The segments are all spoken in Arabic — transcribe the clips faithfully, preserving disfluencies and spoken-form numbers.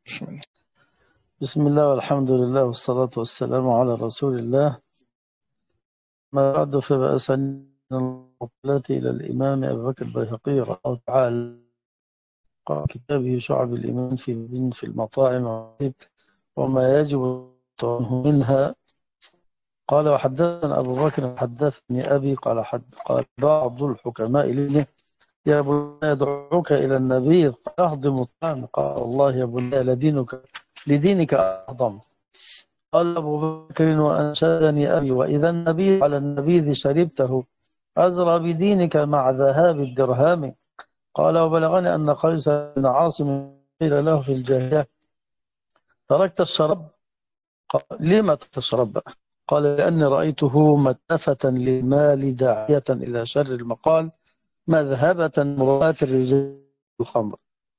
بسم الله. بسم الله والحمد لله والصلاة والسلام على رسول الله. ما بعد فبأسني المقولات إلى الإمام أبي بكر البيهقي رحمه الله تعالى قال كتابه شعب الإيمان في الدين في المطاعم وما يجب عنه منها. قال وحدثنا أبو بكر حدثني أبي قال حد قال بعض الحكماء لي يا بني يدعوك إلى النبي أهضم الطعام قال والله يا بني لدينك لدينك أهضم. قال أبو بكر وأنشدني أبي وإذا النبي على النبيذ شربته أزرى بدينك مع ذهاب الدرهم. قال وبلغني أن قيس بن عاصم قيل له في الجاهلية تركت الشراب؟ قال لما تشرب؟ قال لأني رأيته متفة للمال داعية إلى شر المقال مذهبة مرآة الرجال الخمر.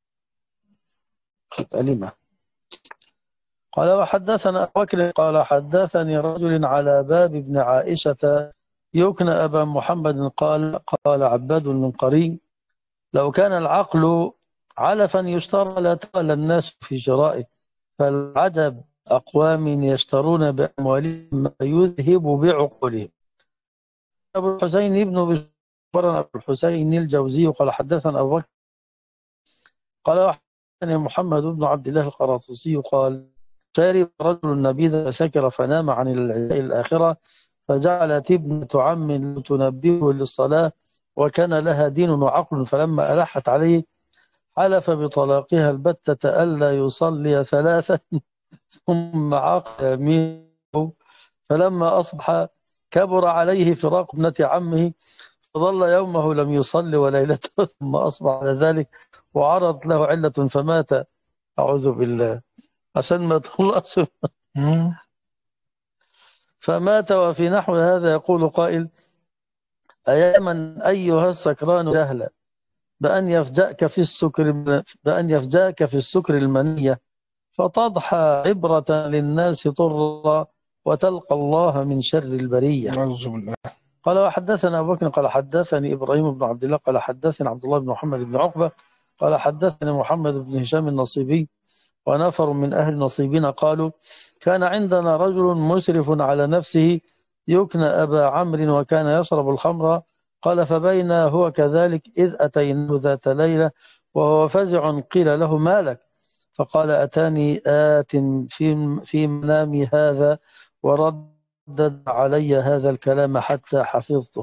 لما قال وحدثنا أبو بكر قال حدثني رجل على باب ابن عائشة يكنى أبا محمد قال قال عباد من قرين لو كان العقل علفا يشترى لتولى الناس في شرائه فالعجب أقوام يشترون بأموالهم ما يذهب بعقولهم. أبو الحسين ابن بشر أبو الحسين الجوزي قال حدثنا أبو بكر قال وحدثني محمد بن عبد الله القراطوسي قال شرب رجل النبيذ فسكر فنام عن العشاء الآخرة فجعلت ابنة عم تنبهه للصلاة وكان لها دين وعقل فلما ألحت عليه حلف بطلاقها البتة ألا يصلي ثلاثة ثم عقد يمينه فلما أصبح كبر عليه فراق ابنة عمه فظل يومه لم يصلي وليلته ثم أصبح على ذلك وعرض له علة فمات. أعوذ بالله عشان ما تخلص. مم. فمات. وفي نحو هذا يقول قائل أيا من أيها السكران جهلا بأن يفجأك في السكر بأن يفجأك في السكر المنية فتضحى عبرة للناس طرا وتلقى الله من شر البرية. أعوذ بالله. قال وحدثنا أبو بكر قال حدثني إبراهيم بن عبد الله قال حدثني عبد الله بن محمد بن عقبة قال حدثني محمد بن هشام النصيبي ونفر من أهل نصيبين قالوا كان عندنا رجل مسرف على نفسه يكنى أبا عمرو وكان يشرب الخمر. قال فبين هو كذلك إذ أتيناه ذات ليلة وهو فزع قيل له ما لك؟ فقال أتاني آت في في منامي هذا وردد علي هذا الكلام حتى حفظته.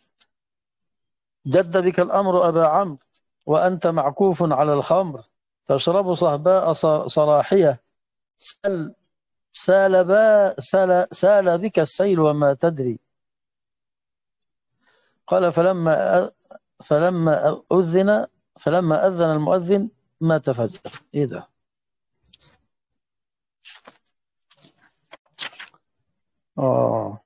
جد بك الأمر أبا عمرو وأنت معكوف على الخمر تشرب صهباء صراحية سال سال, با سال, سال بك السيل وما تدري. قال فلما فلما أذن فلما أذن المؤذن ما تفجر. إيه ده؟ آه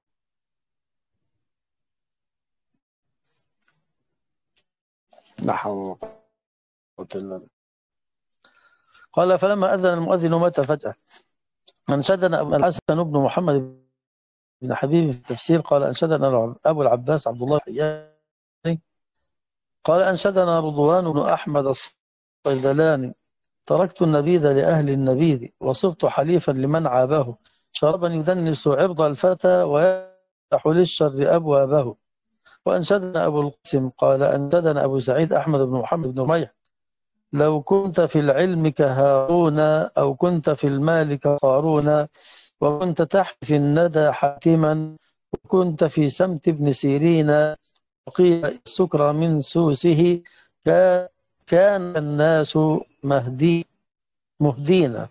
لا حول ولا قوة إلا بالله. قال فلما أذن المؤذن مات فجأة. أنشدنا أبو الحسن بن محمد بن حبيب في التفسير قال أنشدنا أبو العباس عبد الله الحياني قال أنشدنا رضوان بن أحمد الصيدلاني تركت النبيذ لأهل النبيذ وصرت حليفا لمن عابه شربا يدنس عرض الفتى ويفتح للشر أبوابه. وأنشدنا أبو القاسم قال أنشدنا أبو سعيد أحمد بن محمد بن رميح لو كنت في العلم كهارون أو كنت في المال كقارون وكنت تحت في الندى حاكما وكنت في سمت ابن سيرين وقيل السكر من سوسه كان الناس مهدي مهدينا.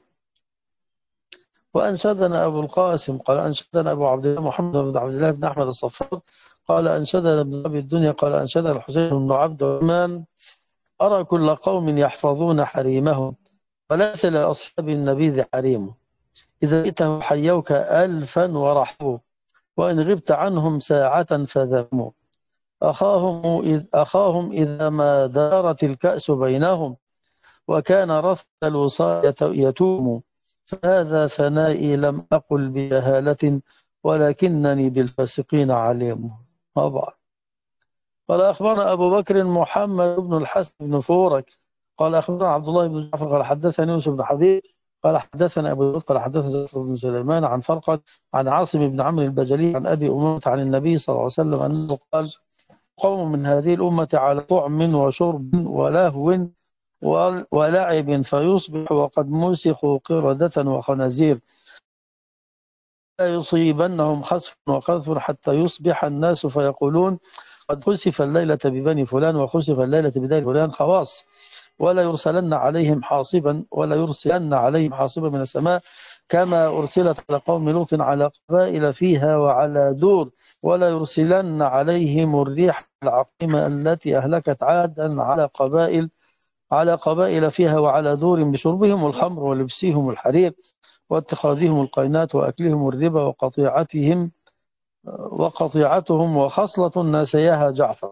وأنشدنا أبو القاسم قال أنشدنا أبو عبد الله محمد بن عبد الله بن أحمد الصفار قال أنشدنا ابن أبي الدنيا قال أنشدنا الحسين بن عبد الرحمن أرى كل قوم يحفظون حريمهم وليس لأصحاب النبيذ حريم إذا جئته حيوك ألفا ورحبوا وإن غبت عنهم ساعة فذموا أخاهم إذ أخاهم إذا ما دارت الكأس بينهم وكان رث الوصاية يتوم فهذا ثنائي لم أقل بجهالة ولكنني بالفاسقين عليم. طبعا. قال أخبرنا أبو بكر محمد بن الحسن بن فورك قال أخبرنا عبد الله بن جعفر قال حدثني يوسف بن حبيب قال حدثنا أبو داود قال حدثنا جعفر بن سليمان عن فرقد عن عاصم بن عمرو البجلي عن أبي أمامة عن النبي صلى الله عليه وسلم أنه قال قوم من هذه الأمة على طعم وشرب ولهو ولعب فيصبح وقد مسخوا قردة وخنازير لا يصيبنهم خسف وقذف حتى يصبح الناس فيقولون قد خسف الليلة ببني فلان وخسف الليلة بدار فلان خواص ولا يرسلن عليهم حاصبا ولا يرسلن عليهم حاصبا من السماء كما أرسلت على قوم لوط على قبائل فيها وعلى دور ولا يرسلن عليهم الريح العقيمة التي أهلكت عادا على قبائل على قبائل فيها وعلى دور بشربهم الخمر ولبسهم الحرير واتخاذهم القينات وأكلهم الربا وقطيعتهم وقطيعتهم وخصلة ناسيها جعفر.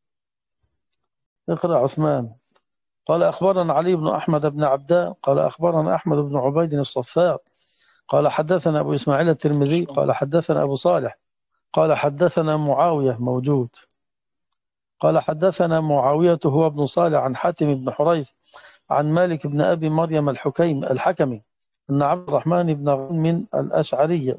اقرأ عثمان. قال أخبرنا علي بن أحمد بن عبدان قال أخبرنا أحمد بن عبيد الصفار قال حدثنا أبو إسماعيل الترمذي قال حدثنا أبو صالح قال حدثنا معاوية موجود قال حدثنا معاوية هو ابن صالح عن حاتم بن حريث عن مالك بن أبي مريم الحكيم الحكمي أن عبد الرحمن بن غنم الأشعري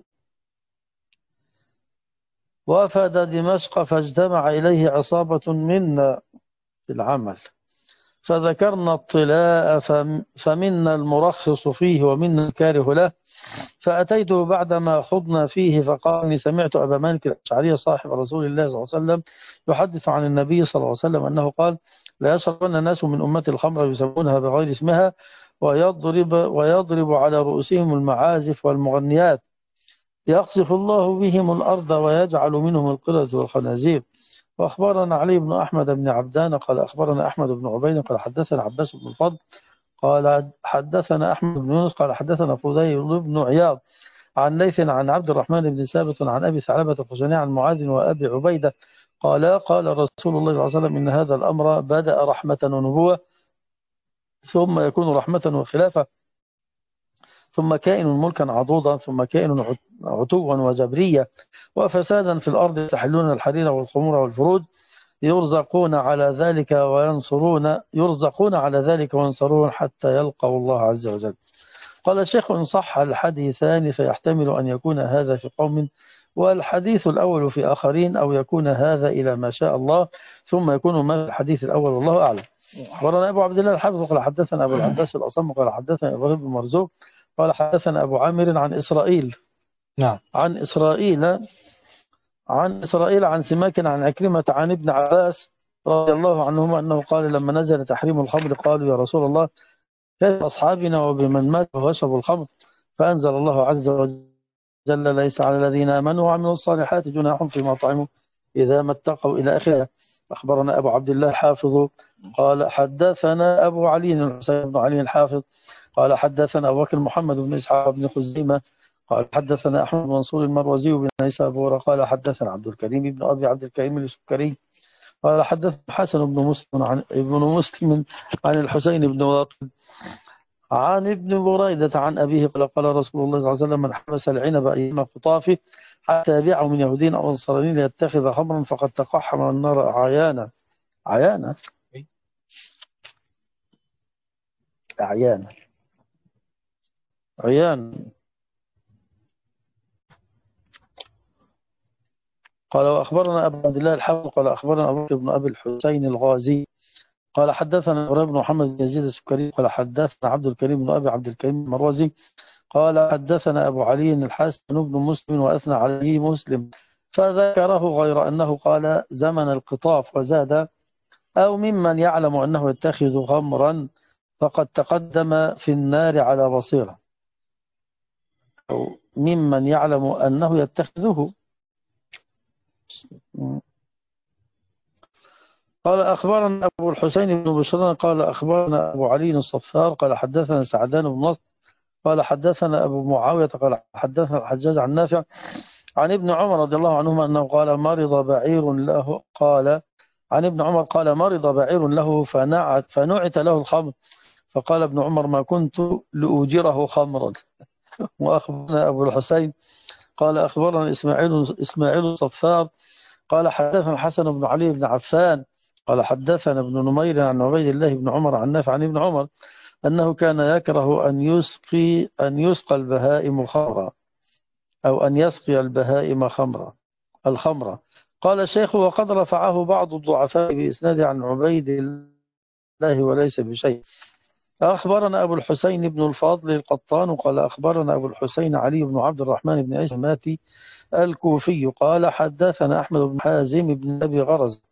وافد دمشق فاجتمع إليه عصابة منا في العمل فذكرنا الطلاء فمنا المرخص فيه ومنا الكاره له فأتيته بعدما خضنا فيه فقال إني سمعت أبا مالك الأشعري صاحب رسول الله صلى الله عليه وسلم يحدث عن النبي صلى الله عليه وسلم أنه قال لا يشربن الناس من أمة الخمر يسمونها بغير اسمها ويضرب, ويضرب على رؤوسهم المعازف والمغنيات يقصف الله بهم الأرض ويجعل منهم القردة والخنازير. وأخبرنا علي بن أحمد بن عبدان قال أخبرنا أحمد بن عبيد قال حدثنا عباس بن الفضل قال حدثنا أحمد بن يونس قال حدثنا فضيل بن عياض عن ليث عن عبد الرحمن بن ثابت عن أبي ثعلبة الخشني عن معاذ وأبي عبيدة قال قال رسول الله صلى الله عليه وسلم إن هذا الأمر بدأ رحمة ونبوة ثم يكون رحمة وخلافة ثم كائن ملكا عضوضا ثم كائن عتوا وجبرية وفسادا في الأرض يستحلون الحرير والخمور والفروج يرزقون على ذلك وينصرون يرزقون على ذلك وينصرون حتى يلقوا الله عز وجل. قال الشيخ إن صح الحديثان فيحتمل أن يكون هذا في قوم والحديث الأول في آخرين أو يكون هذا إلى ما شاء الله ثم يكون ما في الحديث الأول والله أعلم. أخبرنا أبو عبد الله الحافظ قال حدثنا أبو العباس الأصم قال حدثنا إبراهيم بن مرزوق قال حدثنا أبو عامر عن إسرائيل نعم عن إسرائيل عن إسرائيل عن سماك عن عكرمة عن ابن عباس رضي الله عنهما أنه قال لما نزل تحريم الخمر قالوا يا رسول الله كيف أصحابنا وبمن مات ويشرب الخمر فأنزل الله عز وجل ليس على الذين آمنوا وعملوا الصالحات جناح فيما طعموا إذا ما اتقوا إلى آخره. أخبرنا أبو عبد الله الحافظ قال حدثنا أبو علي الحسين بن علي الحافظ قال حدثنا أبو بكر محمد بن إسحاق بن خزيمة قال حدثنا أحمد منصور المروزي بن نيسابور قال حدثنا عبد الكريم بن أبي عبد الكريم السكري قال حدثنا حسن بن مسلم عن ابن مسلم عن الحسين بن واقد عن ابن بريدة عن أبيه قال قال رسول الله صلى الله عليه وسلم من حبس العنب أيام خطافه حتى يبيعه من يهودين أو نصرانيين ليتخذ خمرا فقد تقحم النار عيانا عيانا عيانا عيانا قال وأخبرنا أبو عبد الله الحافظ قال أخبرنا أبو بكر بن أبي الحسين الغازي قال حدثنا إبراهيم بن محمد بن يزيد السكري قال حدثنا عبد الكريم بن أبي عبد الكريم المروزي قال حدثنا أبو علي الحسن بن مسلم وأثنى عليه مسلم فذكره غير أنه قال زمن القطاف وزاد أو ممن يعلم أنه يتخذ خمرا فقد تقدم في النار على بصيرة أو ممن يعلم أنه يتخذه. قال أخبرنا أبو الحسين بن بشران قال أخبرنا أبو علي الصفار قال حدثنا سعدان بن نصر قال حدثنا أبو معاوية قال حدثنا الحجاج عن نافع عن ابن عمر رضي الله عنهما أنه قال مرض بعير له قال عن ابن عمر قال مرض بعير له فنعت فنعت له الخمر فقال ابن عمر ما كنت لأوجره خمرا. وأخبرنا أبو الحسين قال أخبرنا إسماعيل إسماعيل الصفار قال حدثنا حسن بن علي بن عفان قال حدثنا ابن نمير عن عبيد الله بن عمر عن نافع عن ابن عمر أنه كان يكره أن يسقي أن يسقى البهائم خمرا أو أن يسقي البهائم خمرا الخمرة. قال الشيخ وقد رفعه بعض الضعفاء بإسناد عن عبيد الله وليس بشيء. أخبرنا أبو الحسين بن الفضل القطان قال أخبرنا أبو الحسين علي بن عبد الرحمن بن عيسى ماتي الكوفي قال حدثنا أحمد بن حازم بن أبي غرز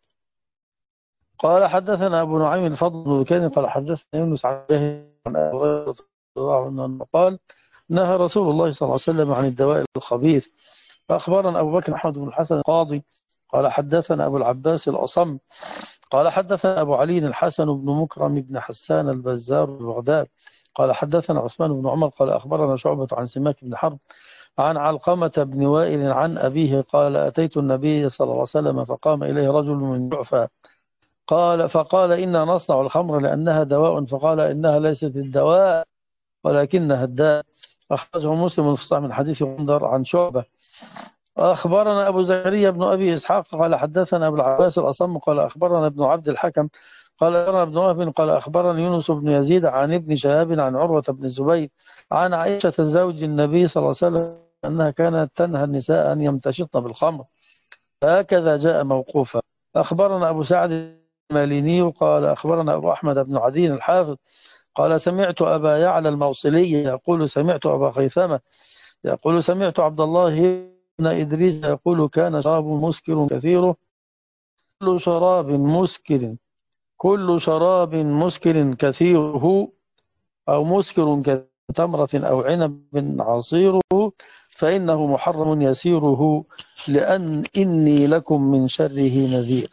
قال حدثنا أبو نعيم الفضل بن كان قال حدثنا يونس عن أبي هريرة رضي الله عنه قال نهى رسول الله صلى الله عليه وسلم عن الدواء الخبيث. فأخبرنا أبو بكر أحمد بن الحسن القاضي قال حدثنا أبو العباس الأصم قال حدثنا أبو علي الحسن بن مكرم بن حسان البزار ببغداد قال حدثنا عثمان بن عمر قال أخبرنا شعبة عن سماك بن حرب عن علقمة بن وائل عن أبيه قال أتيت النبي صلى الله عليه وسلم فقام إليه رجل من جعفة قال فقال إنا نصنع الخمر لأنها دواء فقال إنها ليست الدواء ولكنها الداء. أخرجه مسلم في صحيح من حديث غندر عن شعبة. أخبرنا أبو زكريا بن أبي إسحاق قال حدثنا أبو العباس الأصم قال أخبرنا ابن عبد الحكم قال أخبرنا ابن وهب قال أخبرني يونس بن يزيد عن ابن شهاب عن عروة بن الزبير عن عائشة زوج النبي صلى الله عليه وسلم أنها كانت تنهى النساء أن يمتشطن بالخمر هكذا جاء موقوفا. أخبرنا أبو سعد الماليني قال أخبرنا أبو أحمد بن عدي الحافظ قال سمعت أبا يعلى الموصلي يقول سمعت أبا خيثمة يقول سمعت عبد الله بن إدريس يقول كان شراب مسكر كثير كل شراب مسكر كل شراب مسكر كثيره أو مسكر كتمرة أو عنب عصيره فإنه محرم يسيره لأن إني لكم من شره نذير.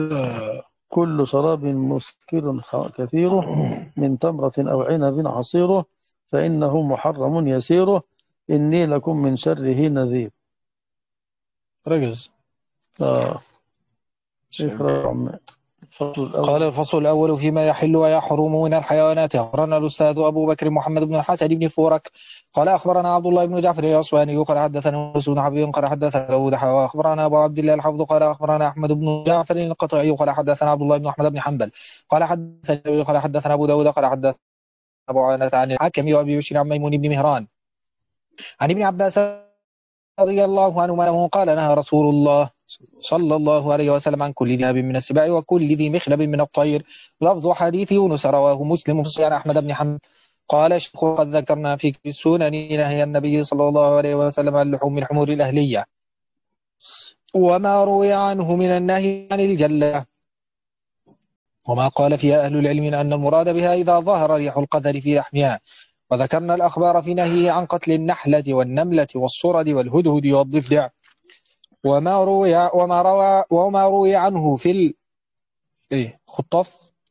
كل شراب مسكر كثيره من تمرة أو عنب عصيره فإنه محرم يسيره إني لكم من شره نذير. رجز. آه. قال الفصل الأول فيما يحل ويحرم من الحيوانات. أخبرنا الأستاذ أبو بكر محمد بن الحسن بن فورك قال أخبرنا عبد الله بن جعفر الأصفهاني قال حدثنا مسعود حبيب قال حدثنا داود وأخبرنا أبو عبد الله الحفظ قال أخبرنا أحمد بن جعفر القطعي قال حدثنا عبد الله بن أحمد بن حنبل قال حدثنا قال حدثنا أبو داود قال حدثنا أبو عوانة عن الحكم وأبي بشر عن ميمون بن مهران عن ابن عباس رضي الله عنهما قال نهى رسول الله صلى الله عليه وسلم عن كل ذئب من السباع وكل ذي مخلب من الطير. لفظ حديث يونس رواه مسلم في صحيح أحمد بن حنبل قال الشيخ قد ذكرنا في السنن نهي النبي صلى الله عليه وسلم عن لحوم الحمور الأهلية وما روي عنه من النهي عن الجلة وما قال فيها أهل العلم أن المراد بها إذا ظهر ريح القذر في لحمها. وذكرنا الأخبار في نهيه عن قتل النحلة والنملة والصرد والهدهد والضفدع وما روي وما روى وما روي عنه في ال... إيه خطاف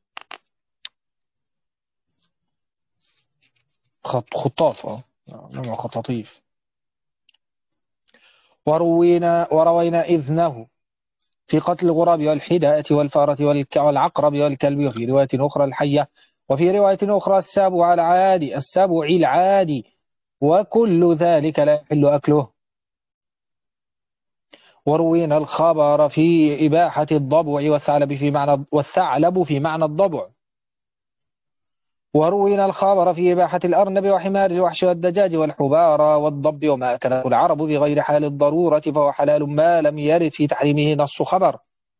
خط خطاف اه نوع خطاطيف. وروينا وروينا إذنه في قتل الغراب والحداءة والفارة والعقرب والكلب وفي رواية أخرى الحية وفي رواية أخرى السابع العادي السابع العادي وكل ذلك لا يحل أكله. وروينا الخبر في إباحة الضبع والثعلب في معنى والثعلب في معنى الضبع. وروينا الخبر في إباحة الأرنب وحمار الوحش والدجاج والحبار والضب وما أكله العرب بغير حال الضرورة فهو حلال ما لم يرد في تحريمه نص خبر.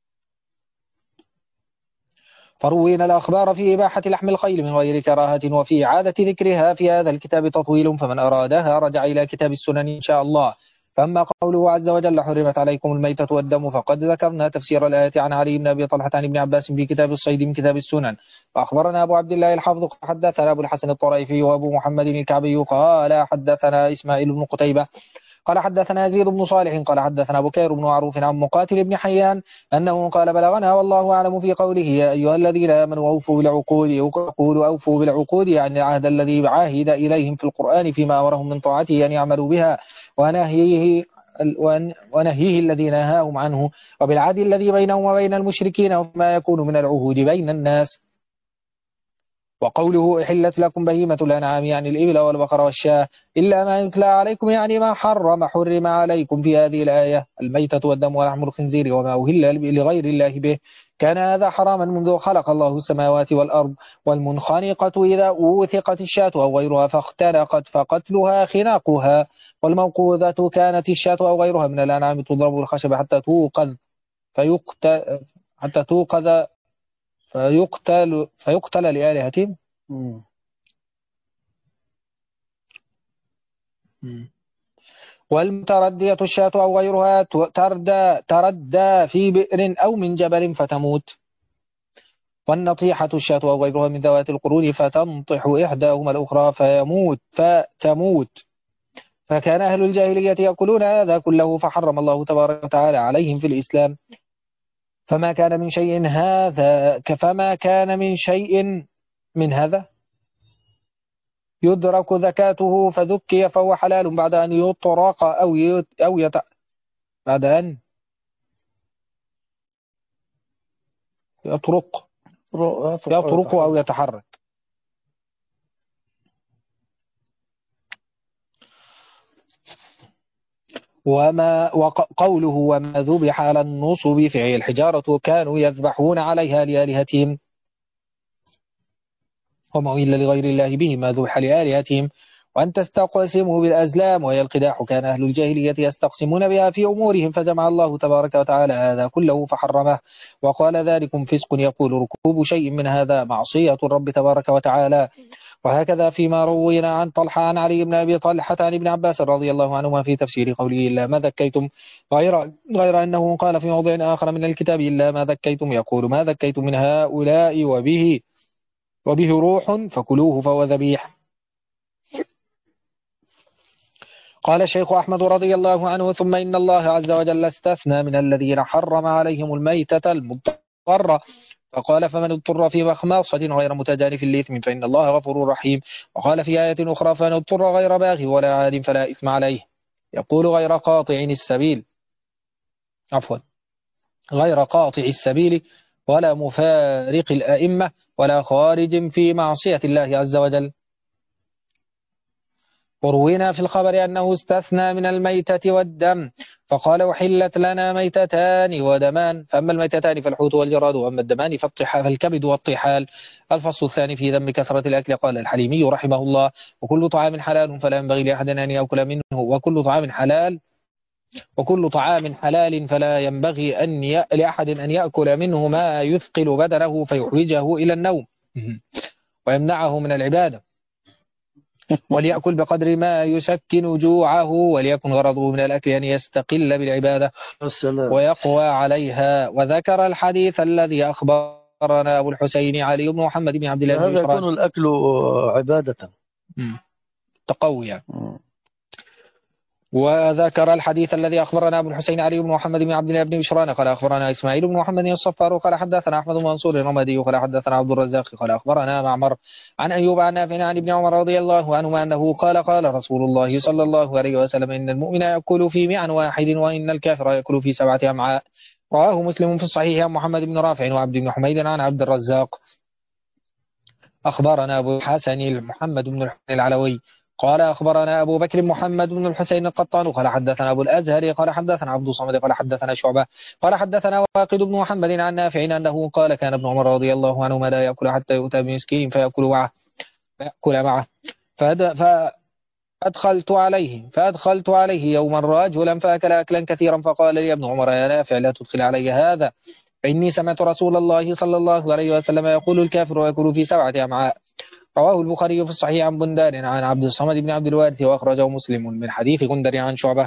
فروينا الأخبار في إباحة لحم الخيل من غير كراهة وفي عادة ذكرها في هذا الكتاب تطويل فمن أرادها رجع إلى كتاب السنن إن شاء الله. فأما قوله عز وجل حرمت عليكم الميتة والدم فقد ذكرنا تفسير الآية عن علي بن أبي طلحة عن ابن عباس في كتاب الصيد من كتاب السنن. فأخبرنا أبو عبد الله الحافظ حدثنا أبو الحسن الطريفي وأبو محمد الكعبي قال حدثنا إسماعيل بن قتيبة قال حدثنا يزيد بن صالح قال حدثنا بكير بن معروف عن مقاتل بن حيان أنه قال بلغنا والله أعلم في قوله يا أيها الذين آمنوا أوفوا بالعقود يقول أوفوا بالعقود يعني العهد الذي عاهد إليهم في القرآن فيما أمرهم من طاعته أن يعملوا بها ونهيه ونهيه الذي نهاهم عنه وبالعهد الذي بينهم وبين المشركين وما يكون من العهود بين الناس. وقوله أحلت لكم بهيمة الأنعام يعني الإبل والبقر والشاة إلا ما يتلى عليكم يعني ما حرم حرم عليكم في هذه الآية الميتة والدم ولحم الخنزير وما أهل لغير الله به كان هذا حراما منذ خلق الله السماوات والأرض. والمنخنقة إذا أوثقت الشاة أو غيرها فاختنقت فقتلها خناقها. والموقوذة كانت الشاة أو غيرها من الأنعام تضرب الخشب حتى توقظ فيقتل حتى توقظ فيقتل فيقتل لآلهتهم. مم. والمتردية الشاة أو غيرها تردى تردى في بئر أو من جبل فتموت. والنطيحة الشاة أو غيرها من ذوات القرون فتنطح إحداهما الأخرى فيموت فتموت. فكان أهل الجاهلية يأكلون هذا كله فحرم الله تبارك وتعالى عليهم في الإسلام. فما كان من شيء هذا فما كان من شيء من هذا يدرك زكاته فذكي فهو حلال بعد أن يطرق أو يت أو يت بعد أن يطرق يطرق أو يتحرك. وما وقوله وما ذبح على النصب في الحجارة كانوا يذبحون عليها لآلهتهم وما أهل لغير الله به ما ذبح لآلهتهم. وأن تستقسموا بالأزلام وهي القداح كان أهل الجاهلية يستقسمون بها في أمورهم فجمع الله تبارك وتعالى هذا كله فحرمه وقال ذلكم فسق يقول ركوب شيء من هذا معصية الرب تبارك وتعالى. وهكذا فيما روينا عن طلحة عن علي بن أبي طلحة عن ابن عباس رضي الله عنهما في تفسير قوله إلا ما ذكيتم غير, غير أنه قال في موضع آخر من الكتاب إلا ما ذكيتم يقول ما ذكيتم من هؤلاء وبه وبه روح فكلوه فهو ذبيح. قال الشيخ أحمد رضي الله عنه ثم إن الله عز وجل استثنى من الذين حرم عليهم الميتة المضطرة فقال فمن اضطر في مخماصة غير متجانف لإثم فإن الله غفور رحيم. وقال في آية أخرى فمن اضطر غير باغ ولا عاد فلا إثم عليه يقول غير قاطع السبيل عفوا غير قاطع السبيل ولا مفارق الأئمة ولا خارج في معصية الله عز وجل. وروينا في الخبر أنه استثنى من الميتة والدم فقال وحلت لنا ميتتان ودمان فأما الميتتان فالحوت والجراد وأما الدمان فالكبد والطحال. الفصل الثاني في ذم كثرة الأكل. قال الحليمي رحمه الله وكل طعام حلال فلا ينبغي لأحد أن يأكل منه وكل طعام حلال وكل طعام حلال فلا ينبغي أن ي... لأحد أن يأكل منه ما يثقل بدنه فيحوجه إلى النوم ويمنعه من العبادة وليأكل بقدر ما يسكن جوعه وليكن غرضه من الأكل أن يستقل بالعبادة ويقوى عليها. وذكر الحديث الذي أخبرنا أبو الحسين علي بن محمد بن عبد الله بن هذا يكون الأكل عبادة تقويا. وذكر الحديث الذي أخبرنا أبو الحسين علي بن محمد بن عبد الله بن بشران قال أخبرنا إسماعيل بن محمد الصفار قال حدثنا أحمد بن منصور الرمادي قال حدثنا عبد الرزاق قال أخبرنا معمر عن أيوب عن نافع عن ابن عمر رضي الله عنهما أنه قال قال رسول الله صلى الله عليه وسلم إن المؤمن يأكل في مع واحد وإن الكافر يأكل في سبعة أمعاء. رواه مسلم في الصحيح عن محمد بن رافع وعبد بن حميد عن عبد الرزاق. أخبرنا أبو الحسن محمد بن الحسين العلوي قال أخبرنا أبو بكر محمد بن الحسين القطان قال حدثنا أبو الأزهر قال حدثنا عبد الصمد قال حدثنا شعبة قال حدثنا واقد بن محمد عن نافع أنه قال كان ابن عمر رضي الله عنهما لا يأكل حتى يؤتى بمسكين فيأكل معه فيأكل معه فأدخلت عليه فأدخلت عليه يوما رجلا فأكل أكلا كثيرا فقال لي ابن عمر يا نافع لا تدخل علي هذا فإني سمعت رسول الله صلى الله عليه وسلم يقول الكافر ويأكل في سبعة أمعاء. رواه البخاري في الصحيح عن بندار عن عبد الصمد بن عبد الوارث وأخرجه مسلم من حديث غندر عن شعبة.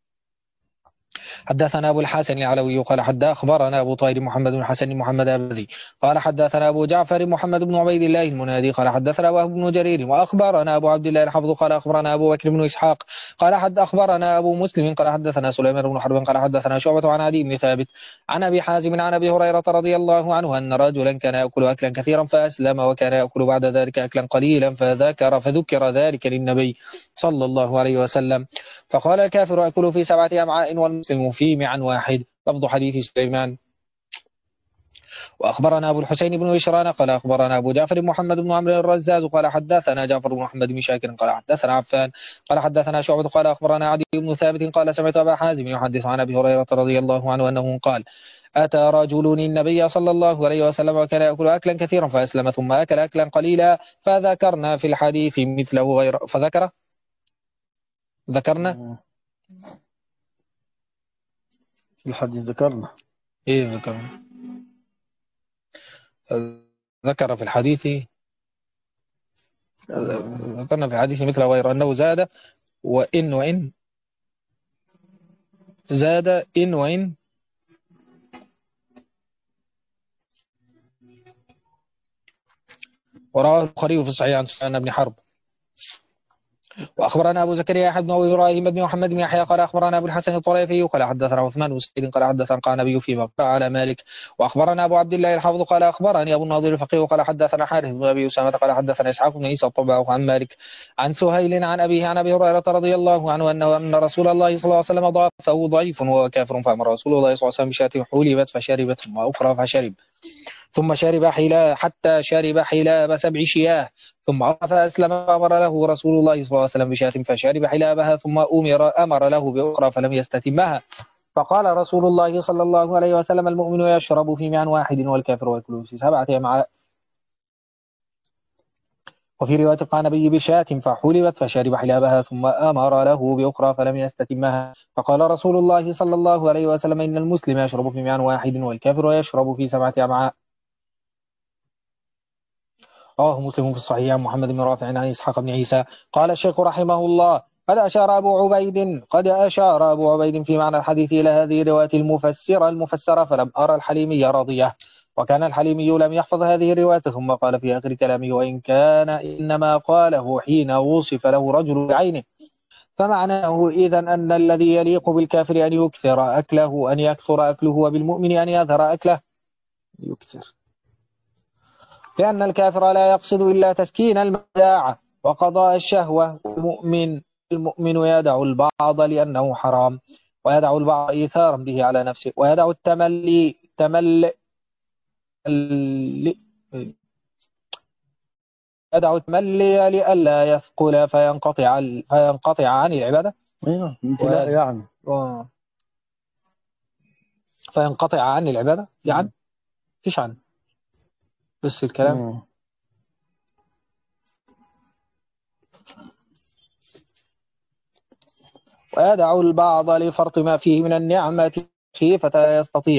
حدثنا أبو الحسن العلوي قال حد أخبرنا أبو طاهر محمد بن حسن محمد أبذي قال حدثنا أبو جعفر محمد بن عبيد الله المنادي قال حدثنا وهب بن جرير وأخبرنا أبو عبد الله الحفظ قال أخبرنا أبو بكر بن إسحاق قال حد أخبرنا أبو مسلم قال حدثنا سليمان بن حرب قال حدثنا شعبة عن عدي بن ثابت عن أبي حازم عن أبي هريرة رضي الله عنه أن رجلا كان يأكل أكلا كثيرا فأسلم وكان يأكل بعد ذلك أكلا قليلا فذكر فذكر ذلك للنبي صلى الله عليه وسلم فقال الكافر يأكل في سبعة أمعاء والمسلم في معا واحد. لفظ حديث سليمان. وأخبرنا أبو الحسين بن بشران قال أخبرنا أبو جعفر محمد بن عمرو الرزاز قال حدثنا جعفر بن محمد بن شاكر قال حدثنا عفان قال حدثنا شعبة قال أخبرنا عدي بن ثابت قال سمعت أبا حازم يحدث عن أبي هريرة رضي الله عنه أنه قال أتى رجل النبي صلى الله عليه وسلم وكان يأكل أكلا كثيرا فأسلم ثم أكل أكلا قليلا فذكرنا في الحديث مثله غير فذكر ذكرنا في الحديث ذكرنا إيه ذكرنا ذكر في الحديث ذكرنا في الحديث مثل غير أنه زاد وإن وإن زاد إن وإن ورواه البخاري في الصحيح عن سفيان بن حرب. وأخبرنا أبو زكريا أحمد بن إبراهيم بن محمد بن يحيى قال أخبرنا أبو الحسن الطريفي قال حدثنا عثمان بن سعيد قال حدثنا قال النبي فيما قال على مالك. وأخبرنا أبو عبد الله الحافظ قال أخبرني أبو الناظر الفقيه قال حدثنا حارث بن أبي أسامة قال حدثنا إسحاق بن عيسى الطباع عن مالك عن سهيل عن أبيه عن أبي هريرة رضي الله عنه أنه أن رسول الله صلى الله عليه وسلم ضاف فهو ضعيف وهو كافر فأمر رسول الله صلى الله عليه وسلم بشاة حولبت فشربت ثم أخرى فشرب ثم شرب حلا حتى شرب حلاب سبع شياه ثم عرف أسلم فأمر له رسول الله صلى الله عليه وسلم بشاة فشرب حلابها ثم أمر أمر له بأخرى فلم يستتمها فقال رسول الله صلى الله عليه وسلم المؤمن يشرب في معن واحد والكافر يأكل في سبعة أمعاء. وفي رواية قال النبي بشاة فحلبت فشرب حلابها ثم أمر له بأخرى فلم يستتمها فقال رسول الله صلى الله عليه وسلم إن المسلم يشرب في معن واحد والكافر يشرب في سبعة أمعاء. رواه مسلم في الصحيح عن محمد بن رافع عن إسحاق بن عيسى قال الشيخ رحمه الله قد أشار أبو عبيد قد أشار أبو عبيد في معنى الحديث إلى هذه الرواية المفسرة المفسرة فلم أرى الحليمي راضية وكان الحليمي لم يحفظ هذه الرواية ثم قال في آخر كلامه وإن كان إنما قاله حين وصف له رجل بعينه فمعناه إذن أن الذي يليق بالكافر أن يكثر أكله أن يكثر أكله وبالمؤمن أن يظهر أكله يكثر لأن الكافر لا يقصد إلا تسكين المجاعة وقضاء الشهوة والمؤمن المؤمن يدع البعض لأنه حرام ويدع البعض إيثارا به على نفسه ويدع التملي تمل يدع التملي لئلا يثقل فينقطع فينقطع عن العبادة ايوه امتلاء يعني فينقطع عن العبادة يعني فيش عنه بس الكلام مم. ويدع البعض لفرط ما فيه من النعمة خيفة لا يستطيع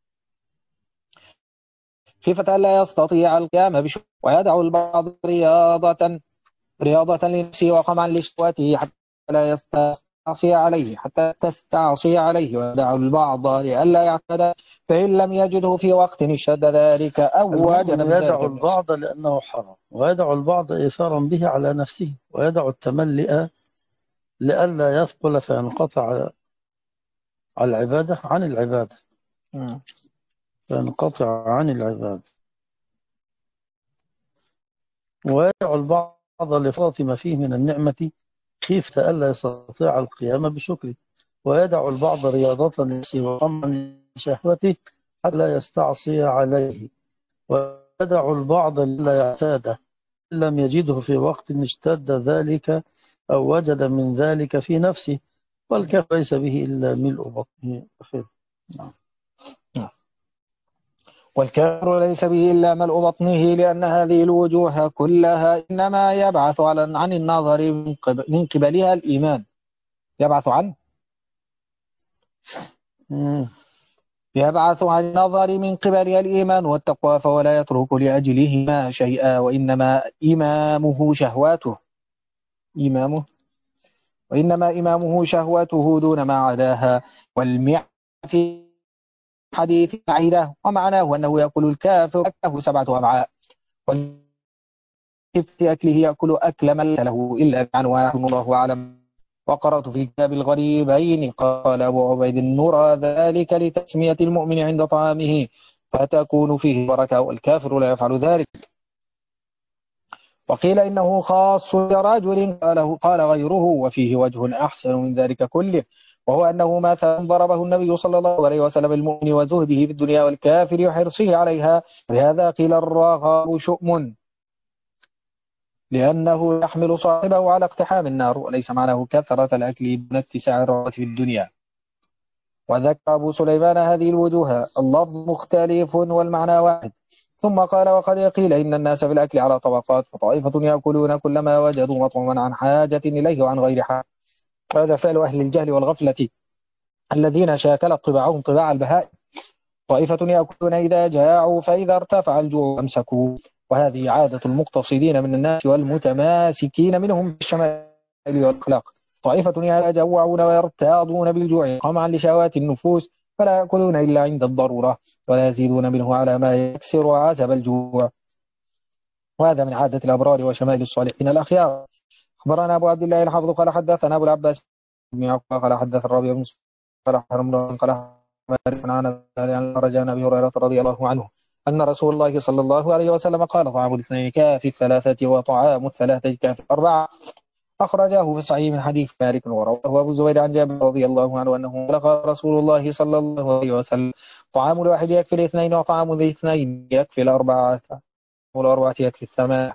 خيفة لا يستطيع القيام بشيء ويدع البعض رياضة رياضة لنفسه وقمعا لشهوته حتى لا يستعصي عليه حتى تستعصي عليه ويدع البعض لئلا يعتدى فإن لم يجده في وقت اشتد ذلك أو وجد من ذلك يدع البعض لأنه حرام ويدع البعض إيثارا به على نفسه ويدع التملئ لئلا يثقل فينقطع على العبادة عن العبادة م. فينقطع عن العبادة ويدع البعض لفرط ما فيه من النعمة خيفة ألا يستطيع القيام بشكره ويدع البعض رياضة لنفسه وقمعا لشهوته حتى لا يستعصي عليه ويدع البعض لا يعتاده إن لم يجده في وقت اشتد ذلك أو وجد من ذلك في نفسه والكافر ليس به إلا ملء بطنه نعم. والكافر ليس به إلا ملء بطنه لأن هذه الوجوه كلها إنما يبعث عن النظر من قبلها الإيمان يبعث عن مم. يبعث عن النظر من قبلها الإيمان والتقوى فولا يترك لأجلهما شيئا وإنما إمامه شهواته إمامه وإنما إمامه شهوته دون ما عداها والمع في حديث عيدة ومعناه أنه يأكل الكافر أكله سبعة أمعاء في أكله يأكل أكل من له إلا بعنوان الله أعلم. وقرأت في كتاب الغريبين قال أبو عبيد نرى ذلك لتسمية المؤمن عند طعامه فتكون فيه بركة والكافر لا يفعل ذلك. وقيل إنه خاص برجل قاله قال غيره وفيه وجه أحسن من ذلك كله وهو أنه مثلا ضربه النبي صلى الله عليه وسلم المؤمن وزهده في الدنيا والكافر وحرصه عليها. لهذا قيل الرغب شؤم، لأنه يحمل صاحبه على اقتحام النار، وليس معناه كثرة الأكل دون اتساع الرغبة في الدنيا. وذكر أبو سليمان هذه الوجوه، اللفظ مختلف والمعنى واحد. ثم قال: وقد قيل إن الناس في الأكل على طبقات، فطائفة يأكلون كلما وجدوا مطعما عن حاجة إليه وعن غير حاجة. وهذا فعل أهل الجهل والغفلة الذين شاكلت طباعهم طباع البهائم. طائفة يأكلون إذا جاعوا، فإذا ارتفع الجوع أمسكوا. وهذه عادة المقتصدين من الناس والمتماسكين منهم بالشمائل والأخلاق. طائفة يتجوعون ويرتاضون بالجوع قمعا لشهوات النفوس، فلا يأكلون إلا عند الضرورة، ولا يزيدون منه على ما يكسر عتب الجوع. وهذا من عادة الأبرار وشمائل الصالحين الأخيار. أخبرنا أبو عبد الله الحافظ قال حدثنا أبو العباس بن يعقوب قال حدث الربيع بن قال حرم قال عن رجاء أبي هريرة رضي الله عنه أن رسول الله صلى الله عليه وسلم قال: طعام الاثنين كافي الثلاثة، وطعام الثلاثة كافي الأربعة. أخرجاه في الصحيح من حديث مالك، ورواه أبو زبير عن جابر رضي الله عنه أنه قال: رسول الله صلى الله عليه وسلم: طعام الواحد يكفي الاثنين، وطعام الاثنين يكفي الأربعة، والأربعة يكفي الثمان.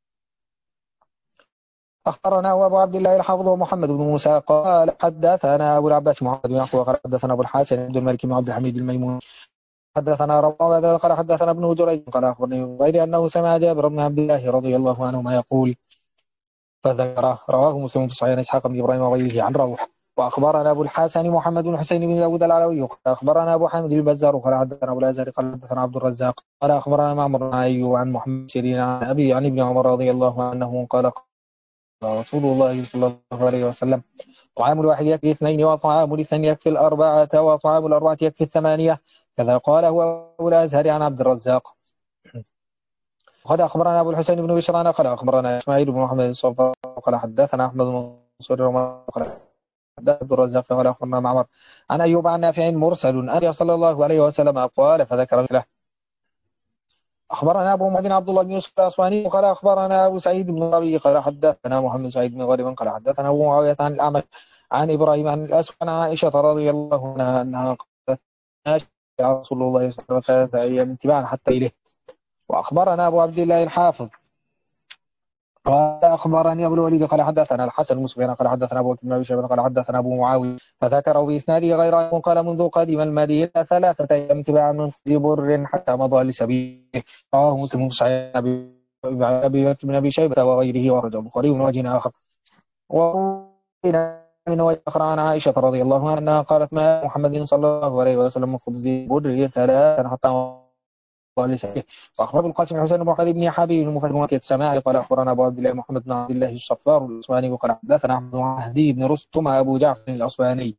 أخبرنا أبو عبد الله الحافظ ومحمد بن موسى قال حدثنا أبو العباس محمد بن يعقوب قال حدثنا أبو الحسن عبد الملك بن عبد الحميد الميمون حدثنا رواه قال حدثنا ابن جريج قال أخبرني غير أنه سمع جابر بن عبد الله رضي الله عنهما يقول فذكره. رواه مسلم في صحيح إسحاق بن إبراهيم وغيره عن روح. وأخبرنا أبو الحسن محمد بن حسين بن داود العلوي قال أخبرنا أبو حامد البزار قال حدثنا أبو الأزهر قال حدثنا عبد الرزاق قال أخبرنا معمر عن أيوب عن محمد سيرين عن أبي عن ابن عمر رضي الله عنه قال رسول الله صلى الله عليه وسلم: طعام الواحد يكفي اثنين، وطعام الاثنين يكفي الأربعة، وطعام الأربعة يكفي الثمانية. كذا قال هو أبو الأزهر عن عبد الرزاق. قال أخبرنا أبو الحسين بن بشران قال أخبرنا إسماعيل بن محمد الصفار قال حدثنا أحمد بن منصور قال حدثنا عبد الرزاق قال أخبرنا معمر عن أيوب عن نافع مرسل أن صلى الله عليه وسلم قال فذكر له. أخبرنا أبو محمد عبد الله بن يوسف الأصفهاني قال أخبرنا أبو سعيد بن ربيع قال حدثنا محمد سعيد بن غريب قال حدثنا أبو معاوية عن الأعمش عن إبراهيم عن الأسود عن عائشة رضي الله عنها أنها قالت: يا رسول الله صلى الله عليه وسلم ثلاثة أيام تباعا حتى إليه. وأخبرنا أبو عبد الله الحافظ قال أخبرني أبو الوليد قال حدثنا الحسن المسبين قال حدثنا أبو بكر بن أبي شيبة قال حدثنا أبو معاوية فذكروا بإسناده غير أنه قال: منذ قدم المدينة ثلاثة أيام تباعا من زبر حتى مضى لسبيله. رواه مسلم في صحيح أبي بكر بن أبي شيبة وغيره، ورد البخاري من وجه آخر. وروينا من وجه آخر عن عائشة رضي الله عنها أنها قالت: ما محمد صلى الله عليه وسلم من خبز بر ثلاثا حتى لسبيله. وأخبر القاسم الحسين بن بن حبيب المفهم السماعي قال أخبرنا أبو عبد الله محمد بن عبد الله الصفار الأصفهاني وقال حدثنا أحمد بن مهدي بن رستم أبو جعفر الأصفهاني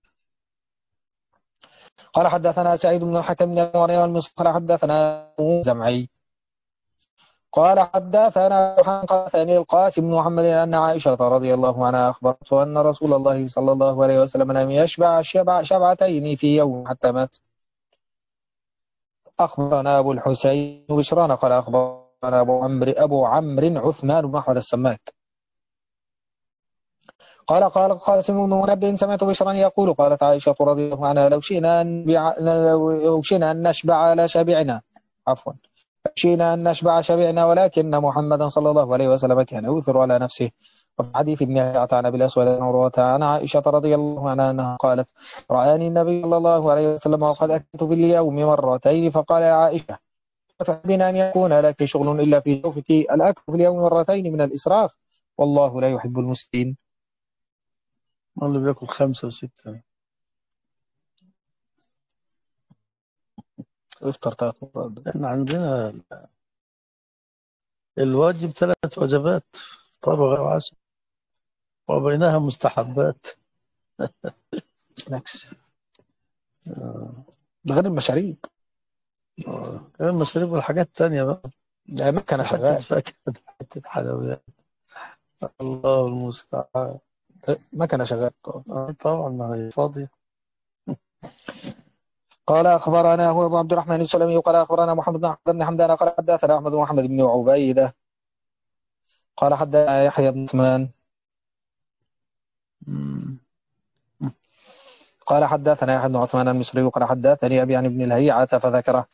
قال حدثنا سعيد بن الحكم بن مريم المصري قال حدثنا زمعي قال حدثنا قال ثاني القاسم بن محمد أن عائشة رضي الله عنها أخبرته أن رسول الله صلى الله عليه وسلم لم يشبع شبع شبعتين في يوم حتى مات. أخبرنا أبو الحسين بشران قال أخبرنا أبو عمرو أبو عمرو عثمان بن أحمد السماك قال قال قاسم بن منبه سمعت بشرا يقول قالت عائشة رضي الله عنها: لو شئنا أن, بع... لو شئنا أن نشبع لشبعنا عفوا شئنا أن نشبع شبعنا، ولكن محمدا صلى الله عليه وسلم كان يؤثر على نفسه. وفي حديث ابن عن أبي الأسود عن عائشة رضي الله عنها أنها قالت: رآني النبي صلى الله عليه وسلم وقد أكلت في اليوم مرتين، فقال: يا عائشة فتحدين أن يكون لك شغل إلا في جوفك؟ الأكل في اليوم مرتين من الإسراف، والله لا يحب المسكين. اللي بياكل خمسة وستة افطر ثلاث مرات. احنا عندنا الواجب ثلاث وجبات: فطار وغدا وعشاء، وبينها مستحبات. سناكس ده غير المشاريب، غير المشاريب والحاجات التانية بقى. ده مكنة شغال، حتة حتة حلويات. الله المستعان. مكنة شغال طبعا ما هي فاضية. قال أخبرنا هو أبو عبد الرحمن السلمي قال أخبرنا محمد بن حمدان قال حدثنا أحمد بن محمد بن عبيدة قال حدثنا يحيى بن عثمان قال حدثنا يحيى بن عثمان المصري قال حدثني أبي عن ابن الهيعة فذكره.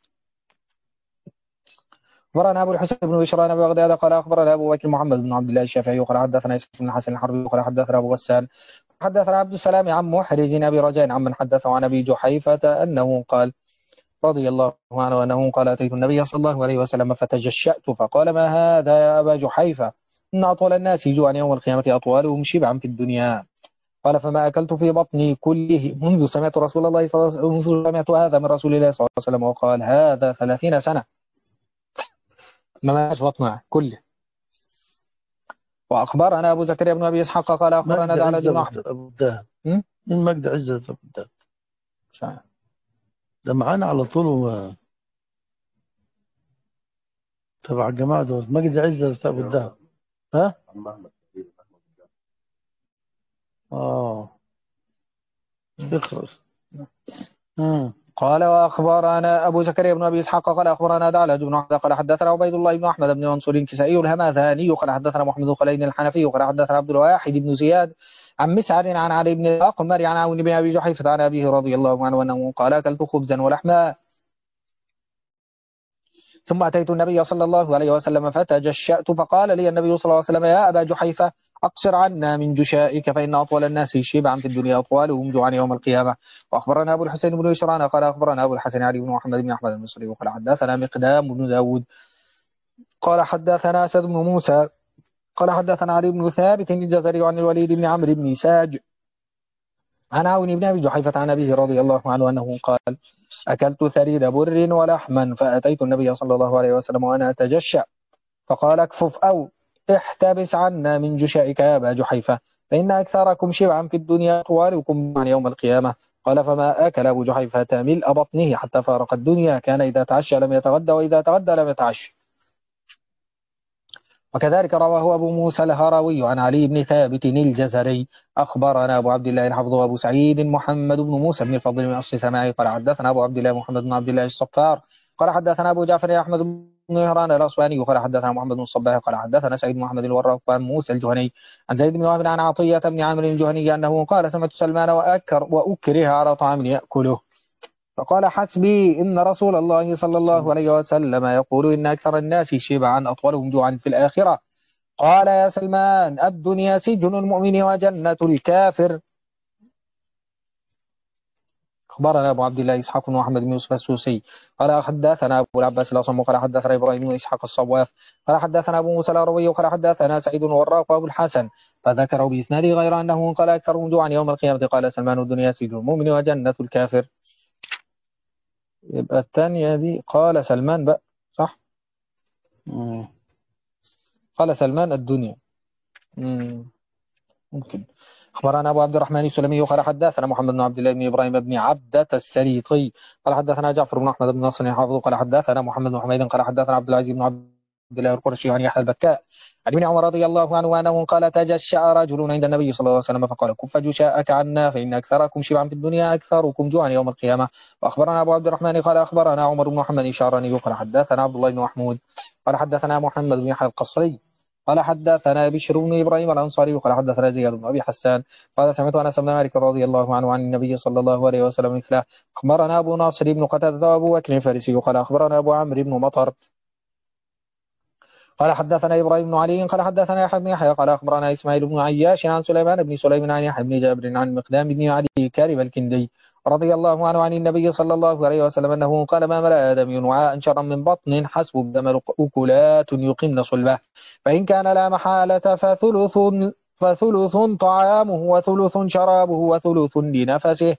أخبرنا أبو الحسن بن بشران بغداد قال أخبرنا أبو بكر محمد بن عبد الله الشافعي قال حدثنا إسحاق بن الحسن الحربي قال حدثنا أبو غسان حدثنا عبد السلام عن محرز أبي رجاء عمن حدثه عن أبي جحيفة أنه قال رضي الله عنه أنه قال أتيت النبي صلى الله عليه وسلم فتجشأت فقال ما هذا يا أبا جحيفة إن أطول الناس جوعا يوم القيامة أطوالهم شبعا في الدنيا. قال فما أكلت في بطني كله منذ سمعت رسول الله صلى الله عليه وسلم منذ سمعت هذا من رسول الله صلى الله عليه وسلم وقال هذا ثلاثين سنة ما ماش بطنه كله. وأخبرنا أبو زكريا بن أبي إسحاق قال أخبرنا دعلة بن أحمد أبو الدهب من مجد عزة أبو الدهب ده معانا على طول و... تبع الجماعة دول مجد عزة أبو الدهب. ها؟ آه اخرس. قال وأخبرنا أبو زكريا بن أبي إسحاق قال أخبرنا دعلة بن أحمد قال حدثنا عبيد الله بن أحمد بن منصور الكسائي الهمذاني قال حدثنا محمد بن خليل الحنفي قال حدثنا عبد الواحد بن زياد عن مسعر عن علي بن الأقمر عن عون بن أبي جحيفة عن أبيه رضي الله عنه أنه قال أكلت خبزا ولحما ثم أتيت النبي صلى الله عليه وسلم فتجشأت فقال لي النبي صلى الله عليه وسلم يا أبا جحيفة أقصر عنا من جشائك فإن أطول الناس شبعا في الدنيا أطوالهم جوعا يوم القيامة. وأخبرنا أبو الحسين بن يشران قال أخبرنا أبو الحسن علي بن محمد بن أحمد المصري وقال حدثنا مقدام بن داود قال حدثنا أسد بن موسى قال حدثنا علي بن ثابت الجزري عن الوليد بن عمرو بن ساج عن عون بن أبي جحيفة عن أبيه رضي الله عنه أنه قال أكلت ثريد بر ولحما فأتيت النبي صلى الله عليه وسلم وأنا أتجشأ فقال اكفف أو احتبس عنا من جشائك يا أبا جحيفة فإن أكثركم شبعا في الدنيا طوالكم عن يوم القيامة. قال فما أكل أبو جحيفة ملء بطنه حتى فارق الدنيا كان إذا تعشى لم يتغدى وإذا تغدى لم يتعشى. وكذلك رواه أبو موسى الهروي عن علي بن ثابت الجزري أخبرنا أبو عبد الله الحفظ وأبو سعيد محمد بن موسى بن الفضل من أصل سماعي قال حدثنا أبو عبد الله محمد بن عبد الله الصفار قال حدثنا أبو جعفر أحمد بن مهران الأصفهاني قال حدثنا محمد بن الصباح قال حدثنا سعيد محمد الوراق عن موسى الجهني عن زيد بن وهب عن عطية بن عامر الجهني أنه قال سمعت سلمان وأكر وأكره على طعام يأكله فقال حسبي إن رسول الله صلى الله عليه وسلم يقول إن أكثر الناس شبعا أطولهم جوعا في الآخرة. قال يا سلمان الدنيا سجن المؤمن وجنة الكافر. أخبرنا أبو عبد الله إسحاق بن محمد بن يوسف السوسي قال حدثنا أبو العباس الأصم قال حدثنا إبراهيم بن إسحاق الصواف قال حدثنا أبو موسى الأروي قال حدثنا سعيد الوراق وأبو الحسن فذكروا بإسناده غير أنه قال أكثرهم جوعا يوم القيامة. قال سلمان الدنيا سجن المؤمن وجنة الكافر. يبقى الثانية دي قال سلمان بقى صح؟ مم. قال سلمان الدنيا مم. ممكن. أخبرنا أبو عبد الرحمن السلمي قال حدثنا محمد بن عبد الله بن إبراهيم بن عبدة السليطي قال حدثنا جعفر بن أحمد بن نصر الحافظ قال حدثنا محمد بن حميد قال حدثنا عبد العزيز بن عبد الله القرشي عن يحيى البكاء عن ابن عمر رضي الله عنه وأنه قال تجشأ رجل عند النبي صلى الله عليه وسلم فقال كف جشاءك عنا فإن أكثركم شبعا في الدنيا أكثركم جوعا يوم القيامة. وأخبرنا أبو عبد الرحمن قال أخبرنا عمر بن محمد الشعراني قال حدثنا عبد الله بن محمود قال حدثنا محمد بن يحيى القصري قال حدثنا بشر بن إبراهيم الأنصاري قال حدثنا زياد بن أبي حسان قال سمعت أنس بن مالك رضي الله عنه عن النبي صلى الله عليه وسلم مثله. أخبرنا أبو ناصر بن قتادة وأبو بكر الفارسي قال أخبرنا أبو عمرو بن مطر قال حدثنا إبراهيم بن علي قال حدثنا يحيى بن يحيى قال أخبرنا إسماعيل بن عياش عن سليمان بن سليمان عن يحيى بن جابر عن مقدام بن علي كارب الكندي رضي الله عنه عن النبي صلى الله عليه وسلم أنه قال ما ملأ آدم وعاء شرا من بطن حسب دم أكلات يقمن صلبه فإن كان لا محالة فثلث فثلث طعامه وثلث شرابه وثلث لنفسه.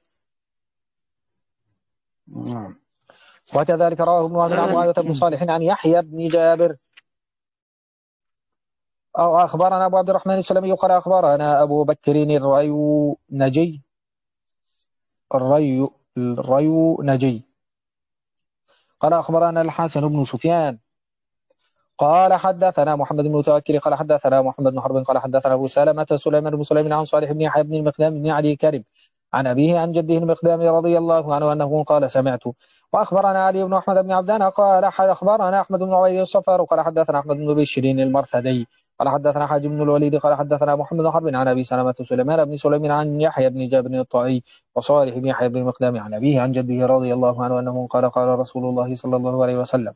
وكذلك رواه ابن وهب عن معاوية بن صالح عن يحيى بن جابر. أو أخبرنا أبو عبد الرحمن السلمي قال أخبرنا أبو بكر الريو نجي الريو الريو نجي قال أخبرنا الحسن بن سفيان قال حدثنا محمد بن متوكل قال حدثنا محمد بن حرب قال حدثنا أبو سلمة سليمان بن سليمان عن صالح بن يحيى بن المقدام بن علي كرب عن أبيه عن جده المقدام رضي الله عنه أنه قال سمعت. وأخبرنا علي بن أحمد بن عبدان قال أخبرنا أحمد بن عبيد الصفار قال حدثنا أحمد بن بشير المرثدي قال حدثنا حاج بن الوليد قال حدثنا محمد بن حرب عن أبي سلمة سليمان بن سليم عن يحيى بن جابر الطائي وصالح بن يحيى بن مقدام عن أبيه عن جده رضي الله عنه أنه قال قال رسول الله صلى الله عليه وسلم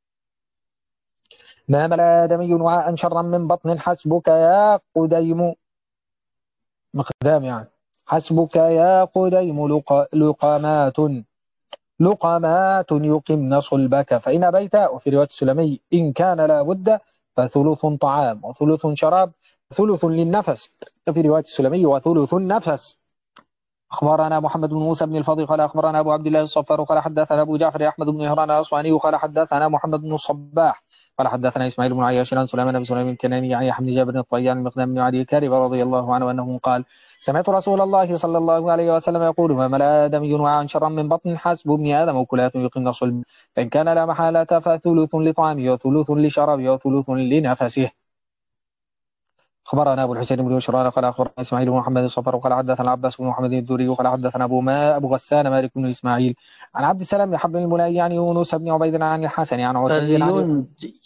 ما ملأ آدمي وعاء شرا من بطن حسبك يا قديم مقدام يعني حسبك يا قديم لق- لقمات لقمات يقمن صلبك فإن أبيت. وفي رواية السلمي إن كان لا بد فثلث طعام وثلث شراب ثلث للنفس. في رواية السلمي وثلث النفس. أخبرنا محمد بن موسى بن الفضل قال أخبرنا أبو عبد الله الصفار قال حدثنا أبو جعفر أحمد بن هران الأصفهاني قال حدثنا محمد بن الصباح قال حدثنا إسماعيل بن عياش عن سليمان بن سليمان الكناني عن يحيى بن جابر الطيان المقدام بن عدي كارب رضي الله عنه أنه قال سمعت رسول الله صلى الله عليه وسلم يقول ما ملأ آدمي وعاء شرا من بطن حسب ابن آدم وكلات يقمن صلب فإن كان لا محالة فثلث لطعامه وثلث لشرابه وثلث لنفسه. أخبرنا أبو الحسين بن بشران قال أخبرنا إسماعيل بن محمد الصفر قال حدثنا عباس بن محمد الدوري قال حدثنا أبو ما أبو غسان مالك بن إسماعيل عن عبد السلام بن حبل الملائي عن يونس بن عبيد عن الحسن عن عتيب عن الريونجي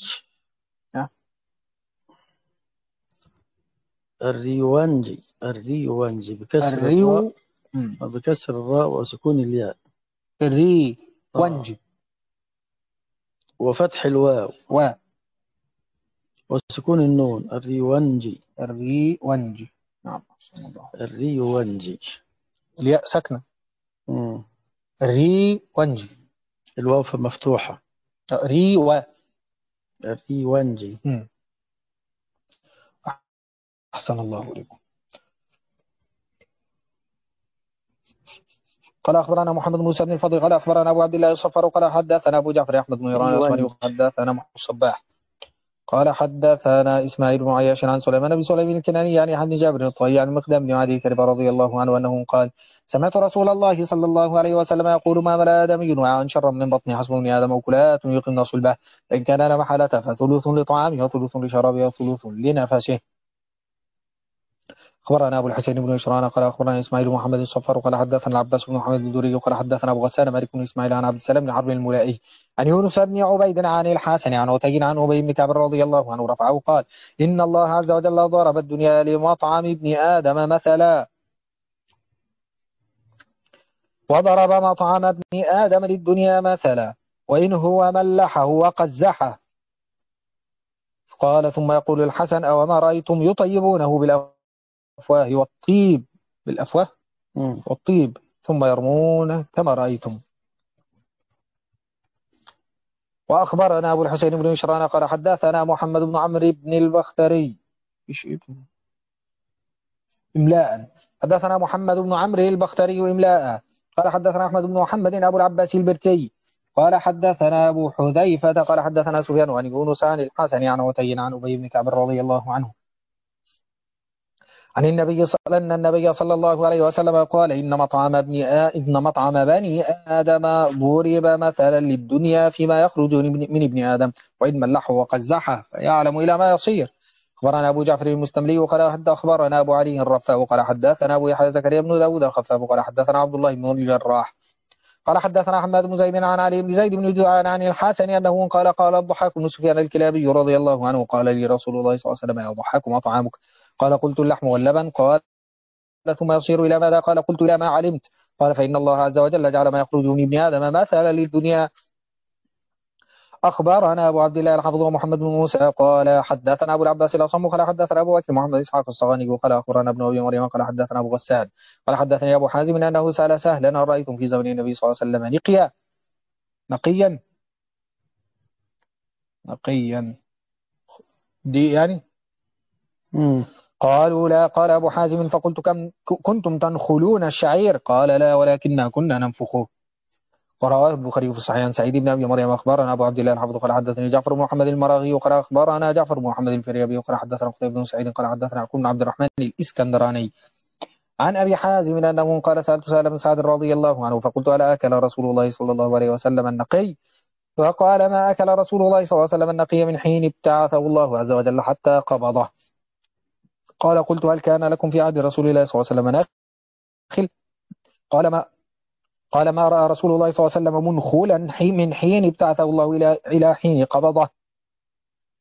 الريوانجي الريوانجي بكسر الراء الريو بكسر الراء وسكون الياء الري آه. ونجي وفتح الواو و وسكون النون الريوانجي الري ونجي. نعم الريوانجي الياء سكنة. مم. الري ونجي الواو مفتوحة. ري و الريوانجي. مم. أحسن الله إليكم. قال أخبرنا محمد بن موسى بن الفضل قال أخبرنا أبو عبد الله الصفر قال حدثنا أبو جعفر أحمد بن إيران الأصفهاني وحدثنا محمد الصباح قال حدثنا إسماعيل بن عياش عن سليمان بن سليمان الكناني يعني عن جابر الطيي عن المقدام بن عدي كرب رضي الله عنه أنه قال سمعت رسول الله صلى الله عليه وسلم يقول ما ملأ آدمي وعاء شرا من بطن حسب ابن آدم وكلات يقمن صلبه فإن كان لا محالة فثلث لطعامه وثلث لشرابه وثلث لنفسه. أخبرنا أبو الحسين بن إشران قال أخبرنا إسماعيل بن محمد الصفار قال حدثنا العباس بن محمد الدوري قال حدثنا أبو غسان مالك بن إسماعيل عن عبد السلام بن حرب الملائي عن يونس بن عبيد عن الحسن عن عتيج عن أبي بن كعب رضي الله عنه رفعه قال إن الله عز وجل ضرب الدنيا لمطعم ابن آدم مثلا وضرب مطعم ابن آدم للدنيا مثلا وإن هو ملحه وقزحه. قال ثم يقول الحسن أو ما رأيتم يطيبونه بالأفواه الأفواه والطيب بالأفواه مم. والطيب ثم يرمون كما رأيتم. وأخبرنا أبو الحسين بن مشران قال حدثنا محمد بن عمرو بن البختري إملاء حدثنا محمد بن عمرو البختري إملاء قال حدثنا أحمد بن محمد أبو العباس البرتي قال حدثنا أبو حذيفة قال حدثنا سفيان عن يونس عن الحسن عن عتي عن أبي بن كعب رضي الله عنه عن النبي صلى أن النبي صلى الله عليه وسلم قال إن مطعم ابن آ... إن مطعم بني آدم ضرب مثلا للدنيا فيما يخرج من ابن آدم وإن ملحه وقزحه فيعلم إلى ما يصير. أخبرنا أبو جعفر المستملي وقال حتى أخبرنا أبو علي الرفاء وقال حدثنا أبو يحيى زكريا بن داود الخفاف وقال حدثنا عبد الله بن الجراح قال حدثنا حماد بن زيد عن علي بن زيد بن جدعان عن الحسن أنه قال قال الضحاك بن سفيان الكلابي رضي الله عنه قال لي رسول الله صلى الله عليه وسلم يا ضحاك ما طعامك؟ قال قلت اللحم واللبن. قال ثم يصير إلى ماذا؟ قال قلت إلى ما علمت. قال فإن الله عز وجل جعل ما يخرج من ابن آدم مثلا للدنيا. أخبرنا أبو عبد الله الحافظ محمد بن موسى قال حدثنا أبو العباس الأصم قال حدثنا أبو بكر محمد إسحاق الصغاني قال أخبرنا ابن أبي مريم قال حدثنا أبو غسان قال حدثني أبو حازم أنه سأل سهلا أن رأيتم في زمن النبي صلى الله عليه وسلم نقيا نقيا نقيا دي يعني مم. قالوا لا. قال أبو حازم فقلت كم كنتم تنخلون الشعير؟ قال لا ولكننا كنا ننفخه. ورواه البخاري في الصحيح عن سعيد بن أبي مريم أخبرنا أبو عبد الله الحافظ قال حدثني جعفر بن محمد المراغي وقال أخبرنا جعفر بن محمد الفريابي وقال حدثنا قتيبة بن سعيد قال حدثنا يعقوب بن عبد الرحمن الإسكندراني عن أبي حازم أنه قال سألت سهل بن سعد رضي الله عنه فقلت ألا أكل رسول الله صلى الله عليه وسلم النقي؟ فقال ما أكل رسول الله صلى الله عليه وسلم النقي من حين ابتعثه الله عز وجل حتى قبضه. قال قلت هل كان لكم في عهد رسول الله صلى الله عليه وسلم ناخل؟ قال ما قال ما رأى رسول الله صلى الله عليه وسلم منخولا من حين ابتعثه الله إلى إلى حين قبضه.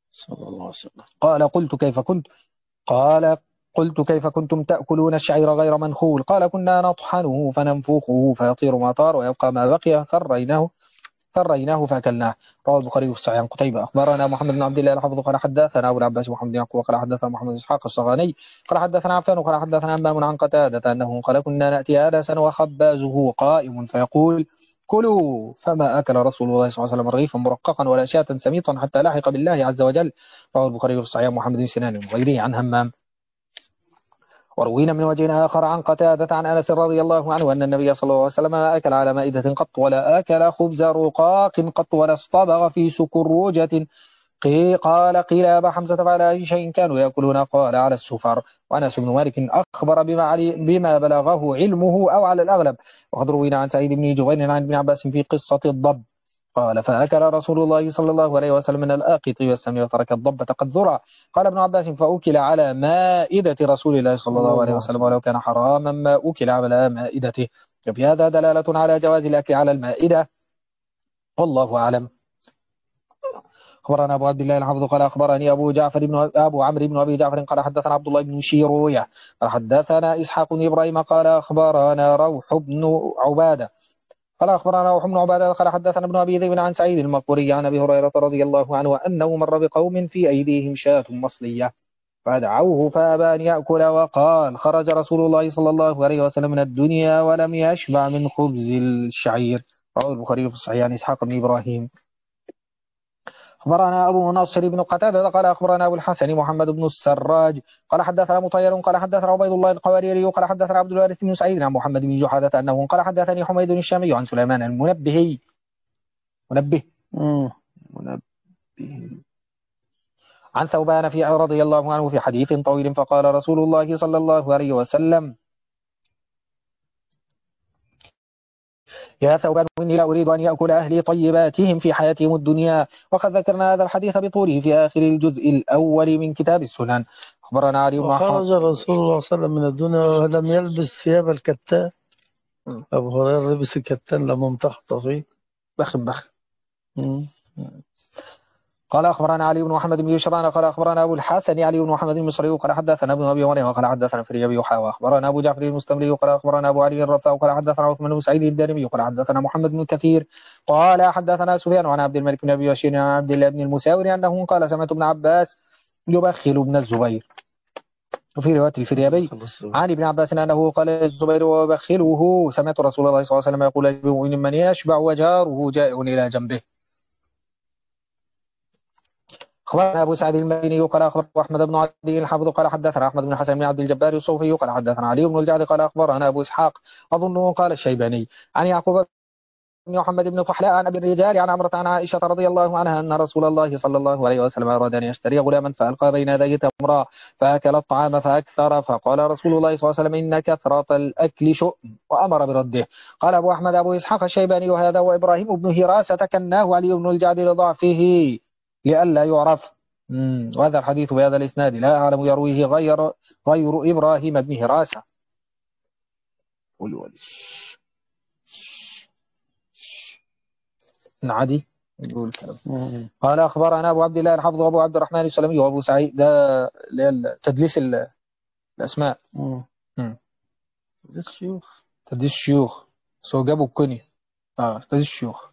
صلى الله عليه وسلم. قال قلت كيف كنت قال قلت كيف كنتم تأكلون الشعير غير منخول؟ قال كنا نطحنه فننفخه فيطير ما طار ويبقى ما بقي ثريناه ثريناه فأكلناه. رواه البخاري في الصحيح. عن قتيبة أخبرنا محمد بن عبد الله الحافظ قال حدثنا أبو العباس محمد بن يعقوب قال حدثنا محمد بن إسحاق الصغاني قال حدثنا عفان قال حدثنا همام عن قتادة أنه قال كنا نأتي آنسا وخبازه قائم فيقول كلوا، فما أكل رسول الله صلى الله عليه وسلم رغيفا مرققا ولا شاة سميطا حتى لاحق بالله عز وجل. رواه البخاري في الصحيح. محمد بن سنان وغيره عن همام. وروينا من وجه آخر عن قتادة عن أنس رضي الله عنه أن النبي صلى الله عليه وسلم ما أكل على مائدة قط ولا أكل خبز رقاق قط ولا اصطبغ في سكروجة. قال قيل يا أبا حمزة فعلى أي شيء كانوا يأكلون؟ قال على السفر. وأنس بن مالك أخبر بما, علي بما بلغه علمه أو على الأغلب. وقد روينا عن سعيد بن جبير عن ابن عباس في قصة الضب قال فأكل رسول الله صلى الله عليه وسلم من الآقط والسمن وترك الضبة قد ذرع. قال ابن عباس فأكل على مائدة رسول الله صلى الله عليه وسلم ولو كان حراما ما أكل على مائدته. وفي هذا دلالة على جواز الأكل على المائدة والله أعلم. أخبرنا أبو عبد الله الحافظ قال أخبرني أبو جعفر بن أبو عمرو بن أبي جعفر قال حدثنا عبد الله بن شيروية قال حدثنا إسحاق بن إبراهيم قال أخبرنا روح بن عبادة قال أخبرنا روح بن عبادة قال حدثنا ابن أبي ذئب عن سعيد المقبوري عن أبي هريرة رضي الله عنه أنه مر بقوم في أيديهم شاة مصلية فدعوه فأبى أن يأكل وقال خرج رسول الله صلى الله عليه وسلم من الدنيا ولم يشبع من خبز الشعير. رواه البخاري في الصحيح عن إسحاق بن إبراهيم. أخبرنا أبو نصر بن قتادة قال أخبرنا أبو الحسن محمد بن السراج قال حدثنا مطير قال حدثنا عبيد الله القواريري قال حدثنا عبد الوارث بن سعيد عن محمد بن جحادة أنه قال حدثني حميد الشامي عن سليمان المنبهي منبه منبه عن ثوبان في رضي الله عنه في حديث طويل فقال رسول الله صلى الله عليه وسلم يا ثوبان إني لا أريد أن يأكل أهلي طيباتهم في حياتهم الدنيا. وقد ذكرنا هذا الحديث بطوله في آخر الجزء الأول من كتاب السنن. أخبرنا علي بن وخرج رسول الله صلى الله عليه وسلم من الدنيا ولم يلبس ثياب الكتان. أبو هريرة لبس الكتان لما امتحط فيه بخ بخ. قال أخبرنا علي بن محمد بن يشران قال أخبرنا أبو الحسن علي بن محمد بن مصري قال حدثنا ابن أبي مريم قال حدثنا فري أبي يحيى وأخبرنا أبو جعفر المستملي قال أخبرنا أبو علي الرفاع قال حدثنا عثمان بن سعيد الدارمي قال حدثنا محمد بن كثير قال حدثنا سفيان عن عبد الملك بن أبي بشير عن عبد الله بن المساور أنه قال سمعت ابن عباس يبخل ابن الزبير. وفي رواية الفريابي عن ابن عباس أنه قال الزبير وبخله سمعت رسول الله صلى الله عليه وسلم يقول من يشبع وجاره جائع إلى جنبه. أخبرنا أبو سعد المديني قال أخبرنا أحمد بن عدي الحافظ قال حدثنا أحمد بن حسن بن عبد الجبار الصوفي قال حدثنا علي بن الجعد قال أخبرنا أبو إسحاق أظنه قال الشيباني عن يعقوب بن محمد بن فحلاء عن أبي الرجال عن عمرة عن عائشة رضي الله عنها أن رسول الله صلى الله عليه وسلم أراد أن يشتري غلاما فألقى بين يديه تمرا فأكل الطعام فأكثر فقال رسول الله صلى الله عليه وسلم إن كثرة الأكل شؤم وأمر برده. قال أبو أحمد أبو إسحاق الشيباني وهذا وإبراهيم بن هراسة كناه علي بن الجعد لضعفه لئلا يعرف. مم. وهذا الحديث بهذا الإسناد لا أعلم يرويه غير غير إبراهيم بن هراسة. عادي يقول كلام. قال أخبرنا أبو عبد الله الحافظ وأبو عبد الرحمن السلمي وأبو سعيد ده تدليس الأسماء. تدليس الشيوخ تدليس الشيوخ سو جابوا الكنية اه تدليس الشيوخ.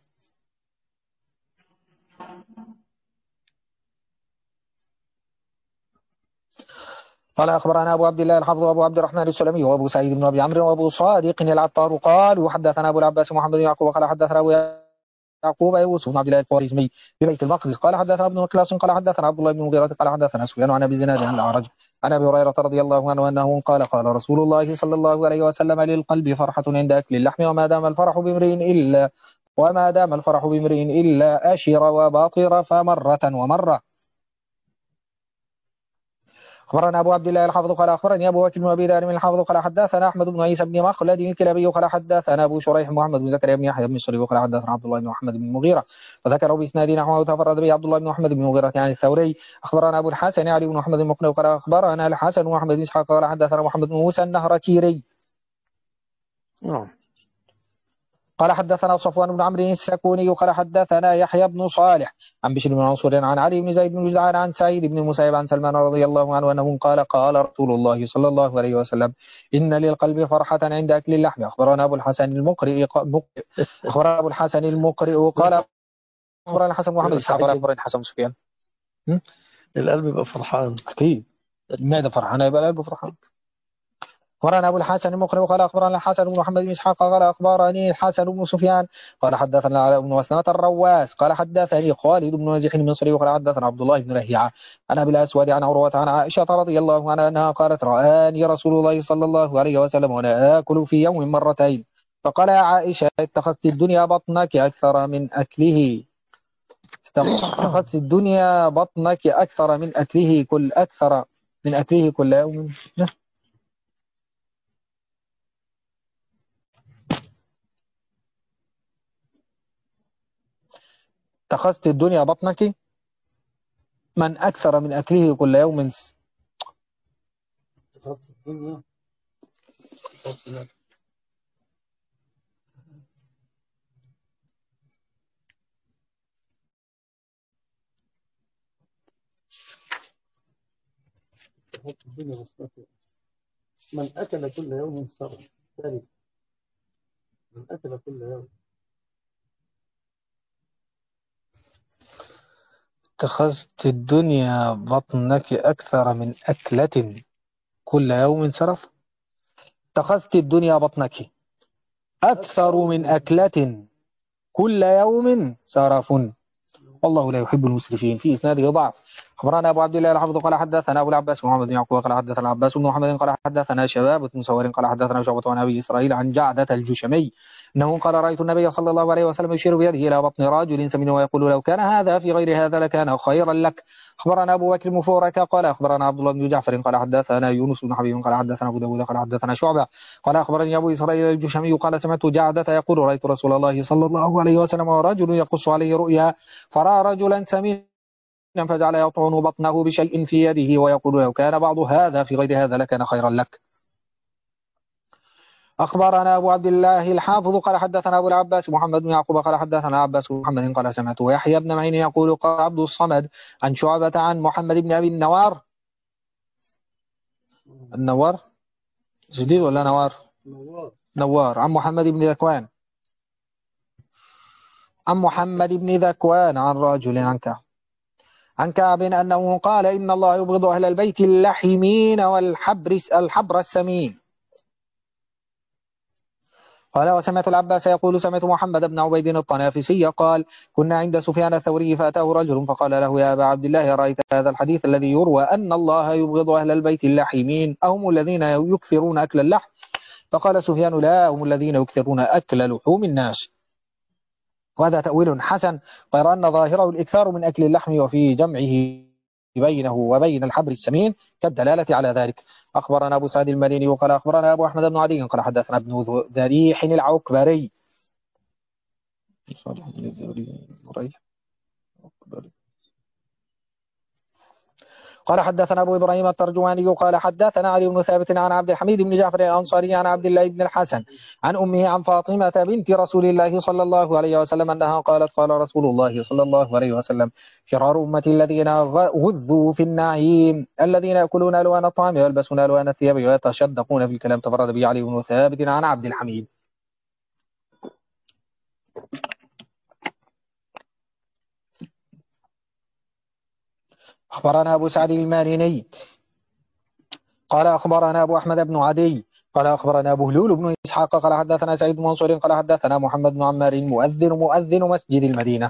قال أخبرنا أبو عبد الله الحافظ وأبو عبد الرحمن السلمي وأبو سعيد بن أبي عمرو وأبو صادق العطار قال وحدثنا أبو العباس محمد بن يعقوب قال حدثنا أبو يعقوب يوسف بن عبد الله الخوارزمي ببيت المقدس قال حدثنا ابن مكلاس قال حدثنا عبد الله بن مغيرة قال حدثنا سفيان عن أبي زناد عن الأعرج عن أبي هريرة رضي الله عنه أنه قال قال رسول الله صلى الله عليه وسلم للقلب فرحة عند أكل اللحم وما دام الفرح بامرئ إلا وما دام الفرح بامرئ إلا أشر وباطر فمرة ومرة. أخبرنا أبو عبد الله الحافظ قال أخبرني أبو بكر بن أبي دارم الحافظ قال حدثنا أحمد بن عيسى بن مخلد الكلابي قال حدثنا أبو شريح محمد بن زكريا بن يحيى بن الصليب قال حدثنا عبد الله بن محمد بن المغيرة فذكروا بإسناد نحوه تفرد به عبد الله بن محمد بن المغيرة يعني الثوري. أخبرنا أبو الحسن علي بن محمد المقنع قال أخبرنا الحسن بن محمد بن إسحاق قال حدثنا محمد بن موسى النهركيري. نعم. قال حدثنا صفوان بن عمرو السكوني قال حدثنا يحيى بن صالح عن بشر بن منصور عن علي بن زيد بن جدعان عن سعيد بن المسيب عن سلمان رضي الله عنه أنه قال قال رسول الله صلى الله عليه وسلم إن للقلب فرحة عند أكل اللحم. أخبرنا أبو الحسن المقرئ أخبرنا أبو الحسن المقرئ قال أخبرنا الحسن محمد إسحاق قال أخبرنا حسن سفيان. القلب يبقى فرحان أكيد المعدة فرحانة يبقى القلب فرحان. أخبرنا أبو الحسن المقرئ قال أخبرنا الحسن بن محمد بن إسحاق قال أخبرني الحسن بن سفيان قال حدثنا على بن مسلمة الرواس قال حدثني خالد بن نزيح المصري وقال حدثنا عبد الله بن لهيعة عن أبي الأسود عن عروة عن عائشة رضي الله عنها أنها قالت رآني رسول الله صلى الله عليه وسلم وأنا آكل في يوم مرتين فقال يا عائشة اتخذت الدنيا بطنك أكثر من أكله اتخذت الدنيا بطنك أكثر من أكله كل أكثر من أكله كل يوم. اتخذت الدنيا بطنك من أكثر من أكله كل يوم. من أكل كل يوم صرف ثاني من أكل كل يوم اتخذت الدنيا بطنك أكثر من أكلة كل يوم سرف. اتخذت الدنيا بطنك أكثر من أكلة كل يوم سرف والله لا يحب المسرفين. في إسناده ضعف. أخبرنا أبو عبد الله الحافظ قال حدثنا أبو العباس محمد بن يعقوب قال حدثنا عباس بن محمد قال حدثنا شباب بن سوار قال حدثنا شعبة عن أبي إسرائيل عن جعدة الجشمي أنه قال رأيت النبي صلى الله عليه وسلم يشير بيده إلى بطن رجل سمين ويقول لو كان هذا في غير هذا لكان خيرا لك. أخبرنا أبو بكر مفورك قال أخبرنا عبد الله بن جعفر قال حدثنا يونس بن حبيب قال حدثنا أبو داود قال حدثنا شعبة قال أخبرني أبو إسرائيل الجشمي قال سمعت جعدة يقول رأيت رسول الله صلى الله عليه وسلم ورجل يقص عليه رؤيا فرأى رجلا سمينا فجعل يطعن بطنه بشيء في يده ويقول لو كان بعض هذا في غير هذا لكان خيرا لك. أخبرنا أبو عبد الله الحافظ قال حدثنا أبو العباس محمد بن يعقوب قال حدثنا عباس بن محمد قال سمعت يحيى بن معين يقول قال عبد الصمد عن شعبة عن محمد بن أبي النوار النوار جديد ولا نوار نوار نوار عن محمد بن ذكوان عن محمد بن ذكوان عن رجل عن كعب عن كعب أنه قال إن الله يبغض أهل البيت اللحمين والحبر الحبر السمين. قال وسمعت العباس يقول سمعت محمد بن عبيد الطنافسي قال كنا عند سفيان الثوري فأتاه رجل فقال له يا أبا عبد الله رأيت هذا الحديث الذي يروى أن الله يبغض أهل البيت اللحمين أهم الذين يكثرون أكل اللحم؟ فقال سفيان لا هم الذين يكثرون أكل لحوم الناس. وهذا تأويل حسن غير أن ظاهره الإكثار من أكل اللحم وفي جمعه بينه وبين الحبر السمين كالدلالة على ذلك. أخبرنا أبو سعد المديني وقال أخبرنا أبو أحمد بن عدي قال حدثنا ابن ذريح العكبري قال حدثنا أبو إبراهيم الترجماني قال حدثنا علي بن ثابت عن عبد الحميد بن جعفر الأنصاري عن عبد الله بن الحسن عن أمه عن فاطمة بنت رسول الله صلى الله عليه وسلم أنها قالت قال رسول الله صلى الله عليه وسلم شرار أمتي الذين غذوا في النعيم الذين يأكلون ألوان الطعام ويلبسون ألوان الثياب ويتشدقون في الكلام. تفرد به علي بن ثابت عن عبد الحميد. أخبرنا أبو سعد الماريني قال أخبرنا أبو أحمد بن عدي قال أخبرنا أبو هلول بن إسحاق قال حدثنا سعيد بن منصور قال حدثنا محمد بن عمار مؤذن مؤذن مسجد المدينة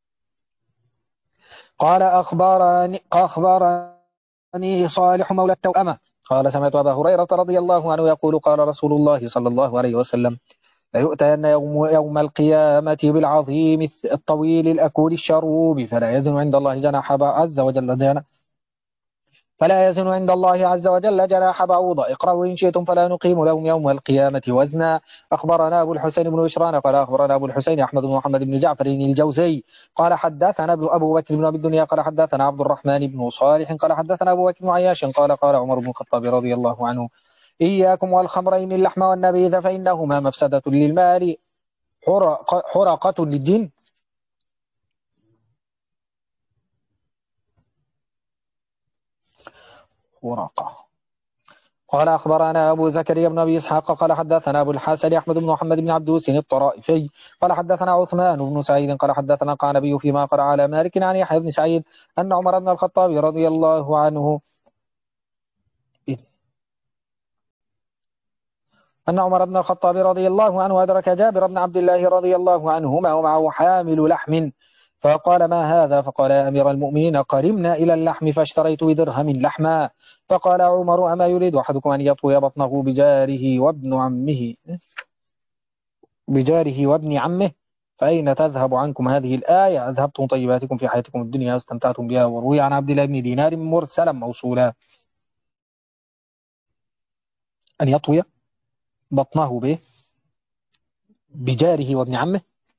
قال أخبرني أخبرني صالح مولى التوأمة قال سمعت أبا هريرة رضي الله عنه يقول قال رسول الله صلى الله عليه وسلم ليؤتين يوم, يوم القيامة بالعظيم الطويل الأكول الشروب فلا يزن عند الله جناح عز وجل جناح فلا يزن عند الله عز وجل جناح بعوضة. اقرأوا إن شئتم فلا نقيم لهم يوم القيامة وزنا. أخبرنا أبو الحسين بن بشران قال أخبرنا أبو الحسين أحمد بن محمد بن جعفر الجوزي قال حدثنا أبو بكر بن أبي الدنيا قال حدثنا عبد الرحمن بن صالح قال حدثنا أبو بكر بن عياش قال قال عمر بن الخطاب رضي الله عنه إياكم والخمرين اللحم والنبيذ فإنهما مفسدة للمال حرق حرقة للدين. حرقة. قال أخبرنا أبو زكريا بن أبي إسحاق قال حدثنا أبو الحسن أحمد بن محمد بن عبدوس الطرائفي قال حدثنا عثمان بن سعيد قال حدثنا القعنبي فيما قرأ على مالك عن يحيى بن سعيد أن عمر بن الخطاب رضي الله عنه أن عمر بن الخطاب رضي الله عنه أدرك جابر بن عبد الله رضي الله عنهما ومعه حامل لحم فقال ما هذا؟ فقال يا أمير المؤمنين قرمنا إلى اللحم فاشتريت بدرهم لحما. فقال عمر أما يريد أحدكم أن يطوي بطنه بجاره وابن عمه بجاره وابن عمه فأين تذهب عنكم هذه الآية؟ أذهبتم طيباتكم في حياتكم الدنيا واستمتعتم بها. وروي عن عبد الله بن دينار مرسلا موصولا أن يطوي بطنه به بجاره وابن عمه.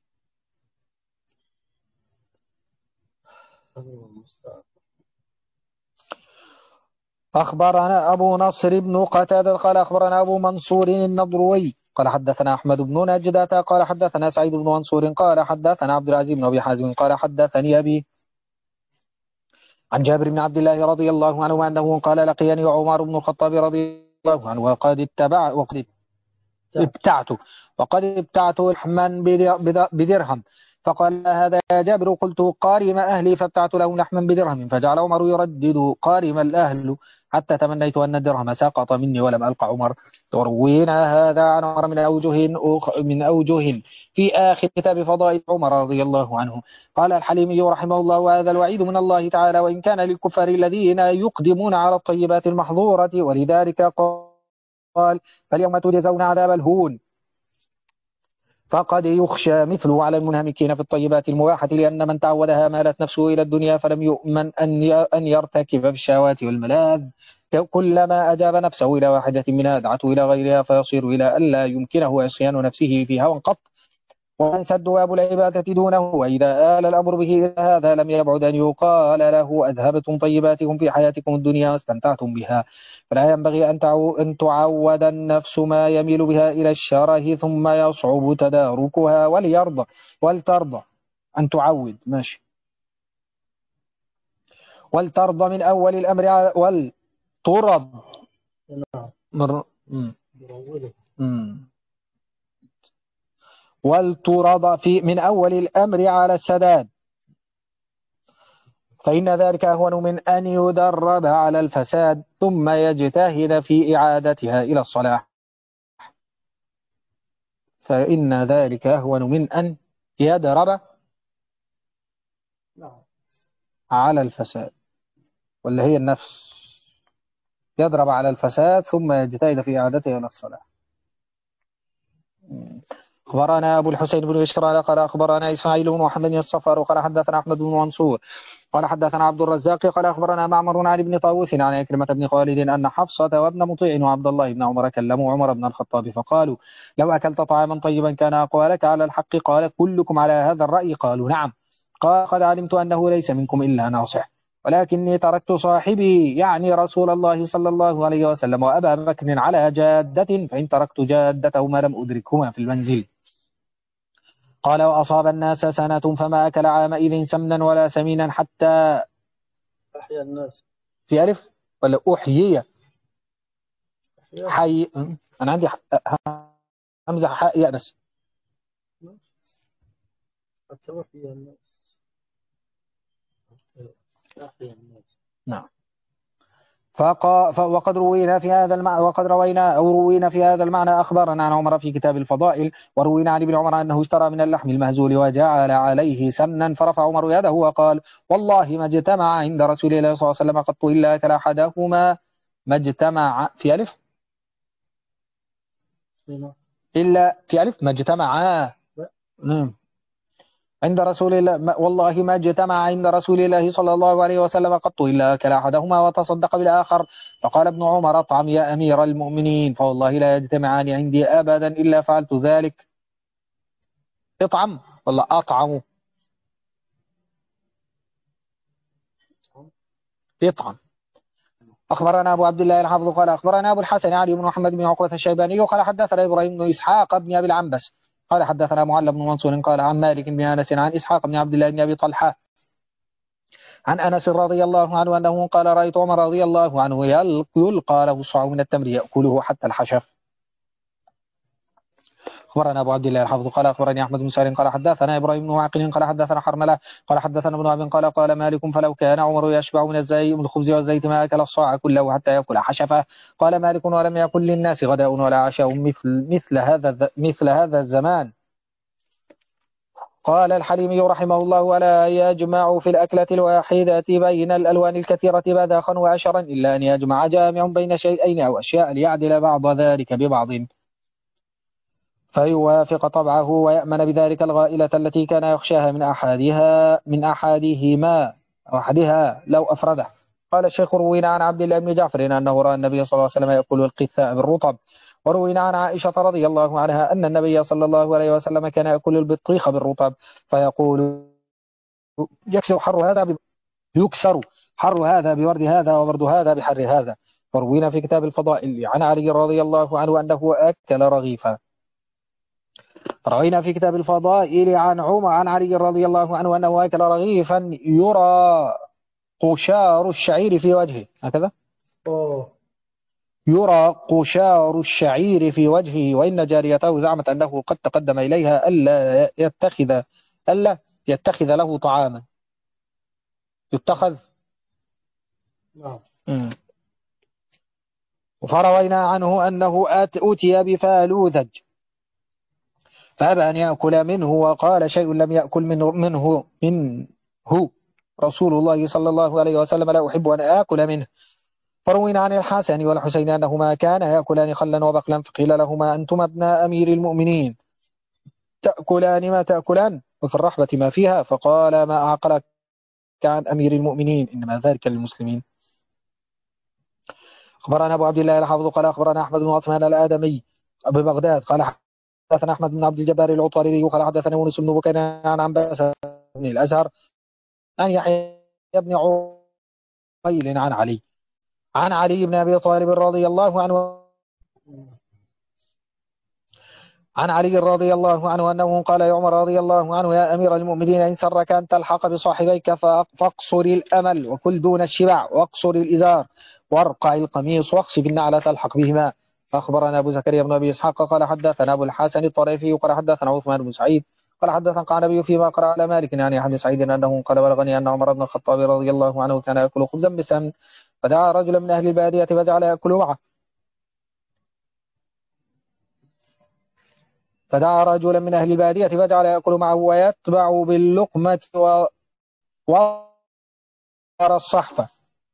أخبرنا أبو نصر بن قتادة قال أخبرنا أبو منصور النضروي قال حدثنا أحمد بن نجدة قال حدثنا سعيد بن منصور قال حدثنا عبد العزيز بن أبي حازم قال حدثني أبي عن جابر بن عبد الله رضي الله عنه أنه قال لقيني عمر بن الخطاب رضي الله عنه وقد اتبع وقد ابتعته وقد ابتعت لحما بدرهم فقال هذا يا جابر قلت قارم أهلي فابتعت له لحما بدرهم فجعل عمر يردد قارم الأهل حتى تمنيت أن الدرهم سقط مني ولم ألقى عمر. تروينا هذا عن عمر من أوجه من أوجه في آخر كتاب فضائل عمر رضي الله عنه. قال الحليمي رحمه الله وهذا الوعيد من الله تعالى وإن كان للكفار الذين يقدمون على الطيبات المحظورة ولذلك قال فاليوم تجزون عذاب الهون. فقد يخشى مثله على المنهمكين في الطيبات المباحة لأن من تعودها مالت نفسه إلى الدنيا فلم يؤمن أن يرتكب في الشهوات والملاذ كلما أجاب نفسه إلى واحدة منها دعته إلى غيرها فيصير إلى ألا يمكنه عصيان نفسه في هوى قط ومن سد باب العبادة دونه وإذا آل الأمر به إلى هذا لم يبعد أن يقال له أذهبتم طيباتكم في حياتكم الدنيا واستمتعتم بها. فلا ينبغي أن أن تعود النفس ما يميل بها إلى الشره ثم يصعب تداركها وليرضى ولترضى أن تعود ماشي ولترضى من أول الأمر ولترض مر... ولترضى في من أول الأمر على السداد فإن ذلك أهون من أن يدرب على الفساد ثم يجتهد في إعادتها إلى الصلاح. فإن ذلك أهون من أن يدرب على الفساد ولا هي النفس يضرب على الفساد ثم يجتهد في إعادته إلى الصلاح. أخبرنا أبو الحسين بن بشر قال أخبرنا إسماعيل بن محمد الصفار قال حدثنا أحمد بن منصور قال حدثنا عبد الرزاق قال أخبرنا معمر عن ابن طاووس عن عكرمة بن خالد أن حفصة وابن مطيع وعبد الله بن عمر كلموا عمر بن الخطاب فقالوا لو أكلت طعاما طيبا كان أقوالك على الحق قال كلكم على هذا الرأي قالوا نعم قال قد علمت أنه ليس منكم إلا ناصح ولكني تركت صاحبي يعني رسول الله صلى الله عليه وسلم وأبا بكر على جادة فإن تركت جادتهما لم أدركهما في المنزل. قال وأصاب الناس سنة فما أكل عامئذ سمنا ولا سمينا حتى أحيا الناس في ألف ولا أحيي حي أنا عندي همزة حاء يا بس حتى أحيا الناس أحيا الناس نعم. فقا وقد روينا في هذا المعنى وقد روينا أو روينا في هذا المعنى أخبارنا عن عمر في كتاب الفضائل وروينا عن ابن عمر أنه اشترى من اللحم المهزول وجعل عليه سمنا فرفع عمر يده وقال والله ما اجتمع عند رسول الله صلى الله عليه وسلم قط إلا أكل أحدهما ما اجتمع في ألف إلا في ألف ما اجتمع نعم عند رسول الله والله ما اجتمع عند رسول الله صلى الله عليه وسلم قط إلا أكل أحدهما وتصدق بالآخر. فقال ابن عمر اطعم يا أمير المؤمنين فوالله لا يجتمعان عندي أبدا إلا فعلت ذلك. اطعم والله أطعم اطعم. أخبرنا أبو عبد الله الحافظ قال أخبرنا أبو الحسن علي بن محمد بن عقبة الشيباني قال حدثنا إبراهيم بن إسحاق بن أبي العنبس قال حدثنا معل بن منصور قال عن مالك بن أنس عن إسحاق بن عبد الله بن أبي طلحة عن أنس رضي الله عنه أنه قال رأيت عمر رضي الله عنه يلقى له الصاع من التمر يأكله حتى الحشف. أخبرنا أبو عبد الله الحافظ قال أخبرني أحمد بن سالم قال حدثنا إبراهيم بن معقل قال حدثنا حرملة قال حدثنا ابن أبي قال قال مالك فلو كان عمر يشبع من الزيت من الخبز والزيت ما أكل الصاع كله حتى يأكل حشفه. قال مالك ولم يكن للناس غداء ولا عشاء مثل مثل هذا مثل هذا الزمان. قال الحليمي رحمه الله ولا يجمع في الأكلة الواحدة بين الألوان الكثيرة بذاخا وعشرا إلا أن يجمع جامع بين شيئين أو أشياء ليعدل بعض ذلك ببعض فيوافق طبعه ويأمن بذلك الغائلة التي كان يخشاها من أحدها من أحدهما أو أحدها لو أفرده. قال الشيخ روينا عن عبد الله بن جعفر أنه رأى النبي صلى الله عليه وسلم يأكل القثاء بالرطب. وروينا عن عائشة رضي الله عنها أن النبي صلى الله عليه وسلم كان يأكل البطيخ بالرطب فيقول يكسر حر هذا ب... يكسر حر هذا بورد هذا وبرد هذا بحر هذا. وروينا في كتاب الفضائل عن علي رضي الله عنه أنه أكل رغيفا. روينا في كتاب الفضائل عن عمر عن علي رضي الله عنه أنه أكل رغيفا يرى قشار الشعير في وجهه هكذا أوه. يرى قشار الشعير في وجهه وإن جاريته زعمت أنه قد تقدم إليها ألا يتخذ ألا يتخذ له طعاما يتخذ نعم. فروينا عنه أنه أتي بفالوذج فأبى أن يأكل منه وقال شيء لم يأكل منه منه منه رسول الله صلى الله عليه وسلم لا أحب أن آكل منه. فروينا عن الحسن والحسين أنهما كانا يأكلان خلا وبقلا فقيل لهما أنتم ابناء أمير المؤمنين تأكلان ما تأكلان وفي الرحبة ما فيها فقال ما أعقلك عن أمير المؤمنين إنما ذلك للمسلمين. أخبرنا أبو عبد الله الحافظ قال أخبرنا أحمد بن عثمان الآدمي ببغداد قال حدثنا أحمد بن عبد الجبار العطاري قال حدثنا يونس بن بكير عن عنباس بن الأزهر عن يحيى بن عقيل عن علي عن علي بن أبي طالب رضي الله عنه عن علي رضي الله عنه أنه قال يا عمر رضي الله عنه يا أمير المؤمنين إن سرك أن تلحق بصاحبيك فاقصر الأمل وكل دون الشبع واقصر الإزار وارقع القميص واخسف النعل تلحق بهما. فأخبرنا أبو زكريا بن أبي إسحاق قال حدثنا أبو الحسن الطريفي قال حدثنا عثمان بن سعيد قال حدثنا قعنبي فيما قرأ على مالك يعني عن سعيد أنه قال بلغني أن عمر بن الخطاب رضي الله عنه كان يأكل خبزا بسمن فدعا رجلا من أهل البادية فجعل يأكل معه فدعا رجلا من أهل البادية فجعل يأكل معه ويتبع باللقمة وورى الصحفة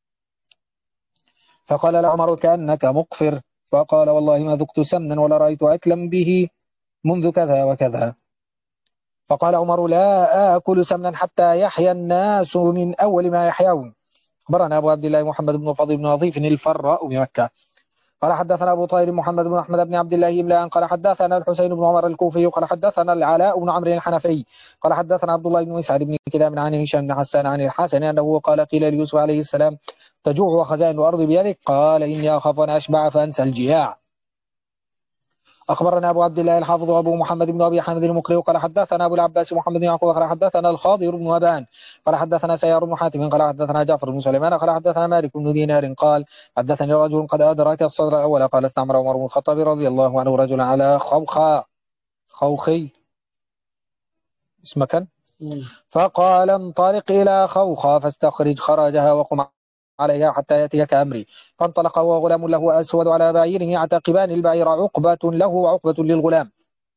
فقال لعمر كأنك مقفر فقال والله ما ذقت سمنا ولا رأيت أكلا به منذ كذا وكذا. فقال عمر لا آكل سمنا حتى يحيا الناس من أول ما يحيون. أخبرنا أبو عبد الله محمد بن فضل بن نظيف الفراء بمكة قال حدثنا أبو طاهر محمد بن أحمد بن عبد الله إملاء قال حدثنا الحسين بن عمر الكوفي قال حدثنا العلاء بن عمرو الحنفي قال حدثنا عبد الله بن مسعد بن كلاب عن هشام بن حسان عن الحسن أنه قال قيل ليوسف عليه السلام تجوع وخزائن الأرض بيدك قال إني أخاف أن أشبع فأنسى الجياع. أخبرنا أبو عبد الله الحافظ أبو محمد بن أبي حامد المقري قال حدثنا أبو العباس محمد بن يعقوب قال حدثنا الخاضر بن أبان قال حدثنا سيار بن حاتم قال حدثنا جعفر بن سليمان قال حدثنا مالك بن دينار قال حدثني رجل قد أدرك الصدر الأول قال استعمر عمر بن الخطاب رضي الله عنه رجلا على خوخا خوخي اسم كان فقال انطلق إلى خوخا فاستخرج خراجها وقم عليها حتى يأتيك أمري. فانطلق وغلام له أسود على بعيره يعتقبان البعير عقبة له وعقبة للغلام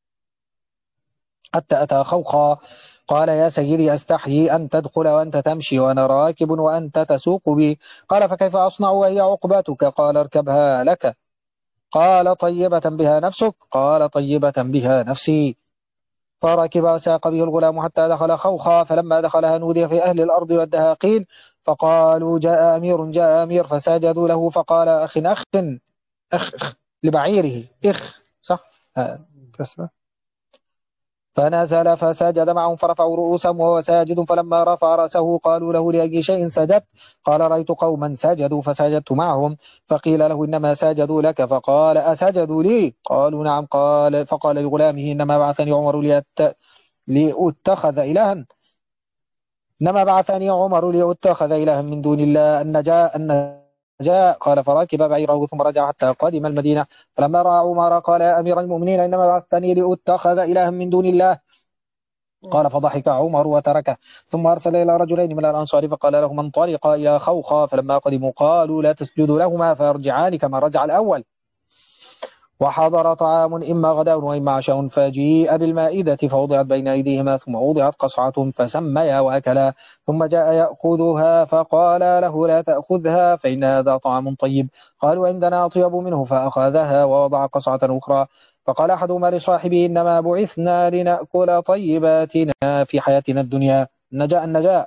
حتى أتى خوخا قال يا سيدي أستحيي أن تدخل وأنت تمشي وأنا راكب وأنت تسوق بي. قال فكيف أصنع وهي عقبتك؟ قال اركبها لك. قال طيبة بها نفسك؟ قال طيبة بها نفسي. فركب وساق به الغلام حتى دخل خوخا فلما دخلها نودي في أهل الأرض والدهاقين فقالوا جاء أمير جاء أمير فسجدوا له فقال أخ أخ أخ, أخ لبعيره إخ صح كسرة فنزل فسجد معهم فرفعوا رؤوسهم وهو ساجد، فلما رفع رأسه قالوا له لأي شيء سجدت؟ قال رأيت قوما سجدوا فسجدت معهم. فقيل له إنما سجدوا لك، فقال أسجدوا لي؟ قالوا نعم. قال فقال لغلامه إنما بعثني عمر ليت... لأتخذ إلها إنما بعثني عمر لأتخذ إلها من دون الله أن جاء أن جاء قال فركب بعيره ثم رجع حتى قدم المدينة. فلما رأى عمر قال يا أمير المؤمنين إنما بعثتني لأتخذ إلها من دون الله. قال فضحك عمر وتركه، ثم أرسل إلى رجلين من الأنصار فقال لهما انطلقا إلى خوخا، فلما قدموا قالوا لا تسجدوا لهما فيرجعان كما رجع الأول. وحضر طعام إما غداء وإما عشاء، فجيء بالمائدة فوضعت بين أيديهما، ثم وضعت قصعة فسميا وأكلا، ثم جاء يأخذها فقال له لا تأخذها فإن هذا طعام طيب. قالوا عندنا أطيب منه، فأخذها ووضع قصعة أخرى. فقال أحدهما لصاحبه إنما بعثنا لنأكل طيباتنا في حياتنا الدنيا النجاء النجاء.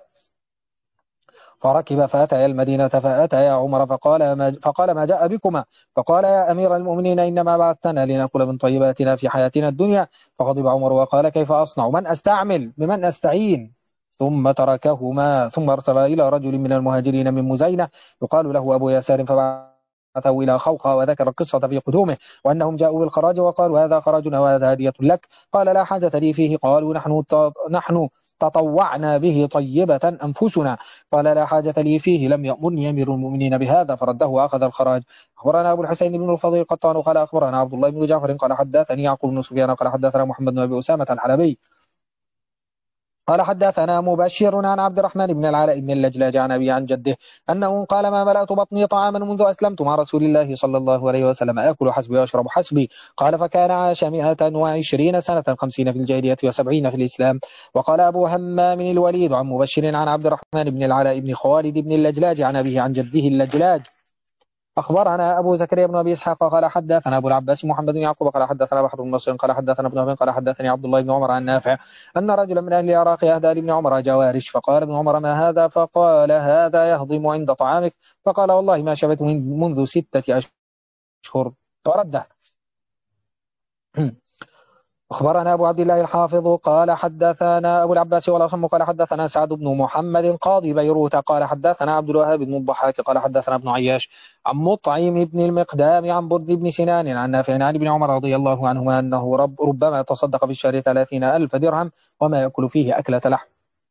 فركب فأتى المدينة فأتى عمر فقال ما, فقال ما جاء بكما؟ فقال يا أمير المؤمنين إنما بعثتنا لنأكل من طيباتنا في حياتنا الدنيا. فغضب عمر وقال كيف أصنع؟ من أستعمل؟ بمن أستعين؟ ثم تركهما، ثم أرسل إلى رجل من المهاجرين من مزينة يقال له أبو يسار فبعثه إلى خوخة وذكر القصة في قدومه وأنهم جاءوا بالخراج وقالوا هذا خراجنا وهذا هدية لك. قال لا حاجة لي فيه. قالوا نحن نحن تطوعنا به طيبة أنفسنا. قال لا حاجة لي فيه، لم يأمرني أمير المؤمنين بهذا، فرده وأخذ الخراج. أخبرنا أبو الحسين بن الفضيل قطان قال أخبرنا عبد الله بن جعفر قال حدثني يعقوب بن سفيان قال حدثنا محمد بن أبي أسامة الحلبي قال حدثنا مبشر عن عبد الرحمن بن العلاء بن اللجلاج عن أبي عن جده أنه قال ما ملأت بطني طعاما منذ أسلمت مع رسول الله صلى الله عليه وسلم، آكل حسبي وأشرب حسبي. قال فكان عاش مئة وعشرين سنة، خمسين في الجاهلية وسبعين في الإسلام. وقال أبو همام الوليد عن مبشر عن عبد الرحمن بن العلاء بن خوالد بن اللجلاج عن أبيه عن جده اللجلاج. أخبرنا أبو زكريا بن أبي إسحاق قال حدثنا أبو العباس محمد بن يعقوب قال حدثنا بحر بن مسلم قال حدثنا ابن أبي قال حدثني عبد الله بن عمر عن نافع أن رجلا من أهل العراق أهدى لابن عمر جوارش، فقال ابن عمر ما هذا؟ فقال هذا يهضم عند طعامك. فقال والله ما شبعت منذ ستة أشهر ورده. أخبرنا أبو عبد الله الحافظ قال حدثنا أبو العباس والأصم قال حدثنا سعد بن محمد قاضي بيروت قال حدثنا عبد الوهاب بن الضحاك قال حدثنا ابن عياش عن مطعم بن المقدام عن برد بن سنان عن نافع عن ابن عمر رضي الله عنهما أنه رب ربما تصدق في الشهر ثلاثين ألف درهم وما يأكل فيه أكلة لحم.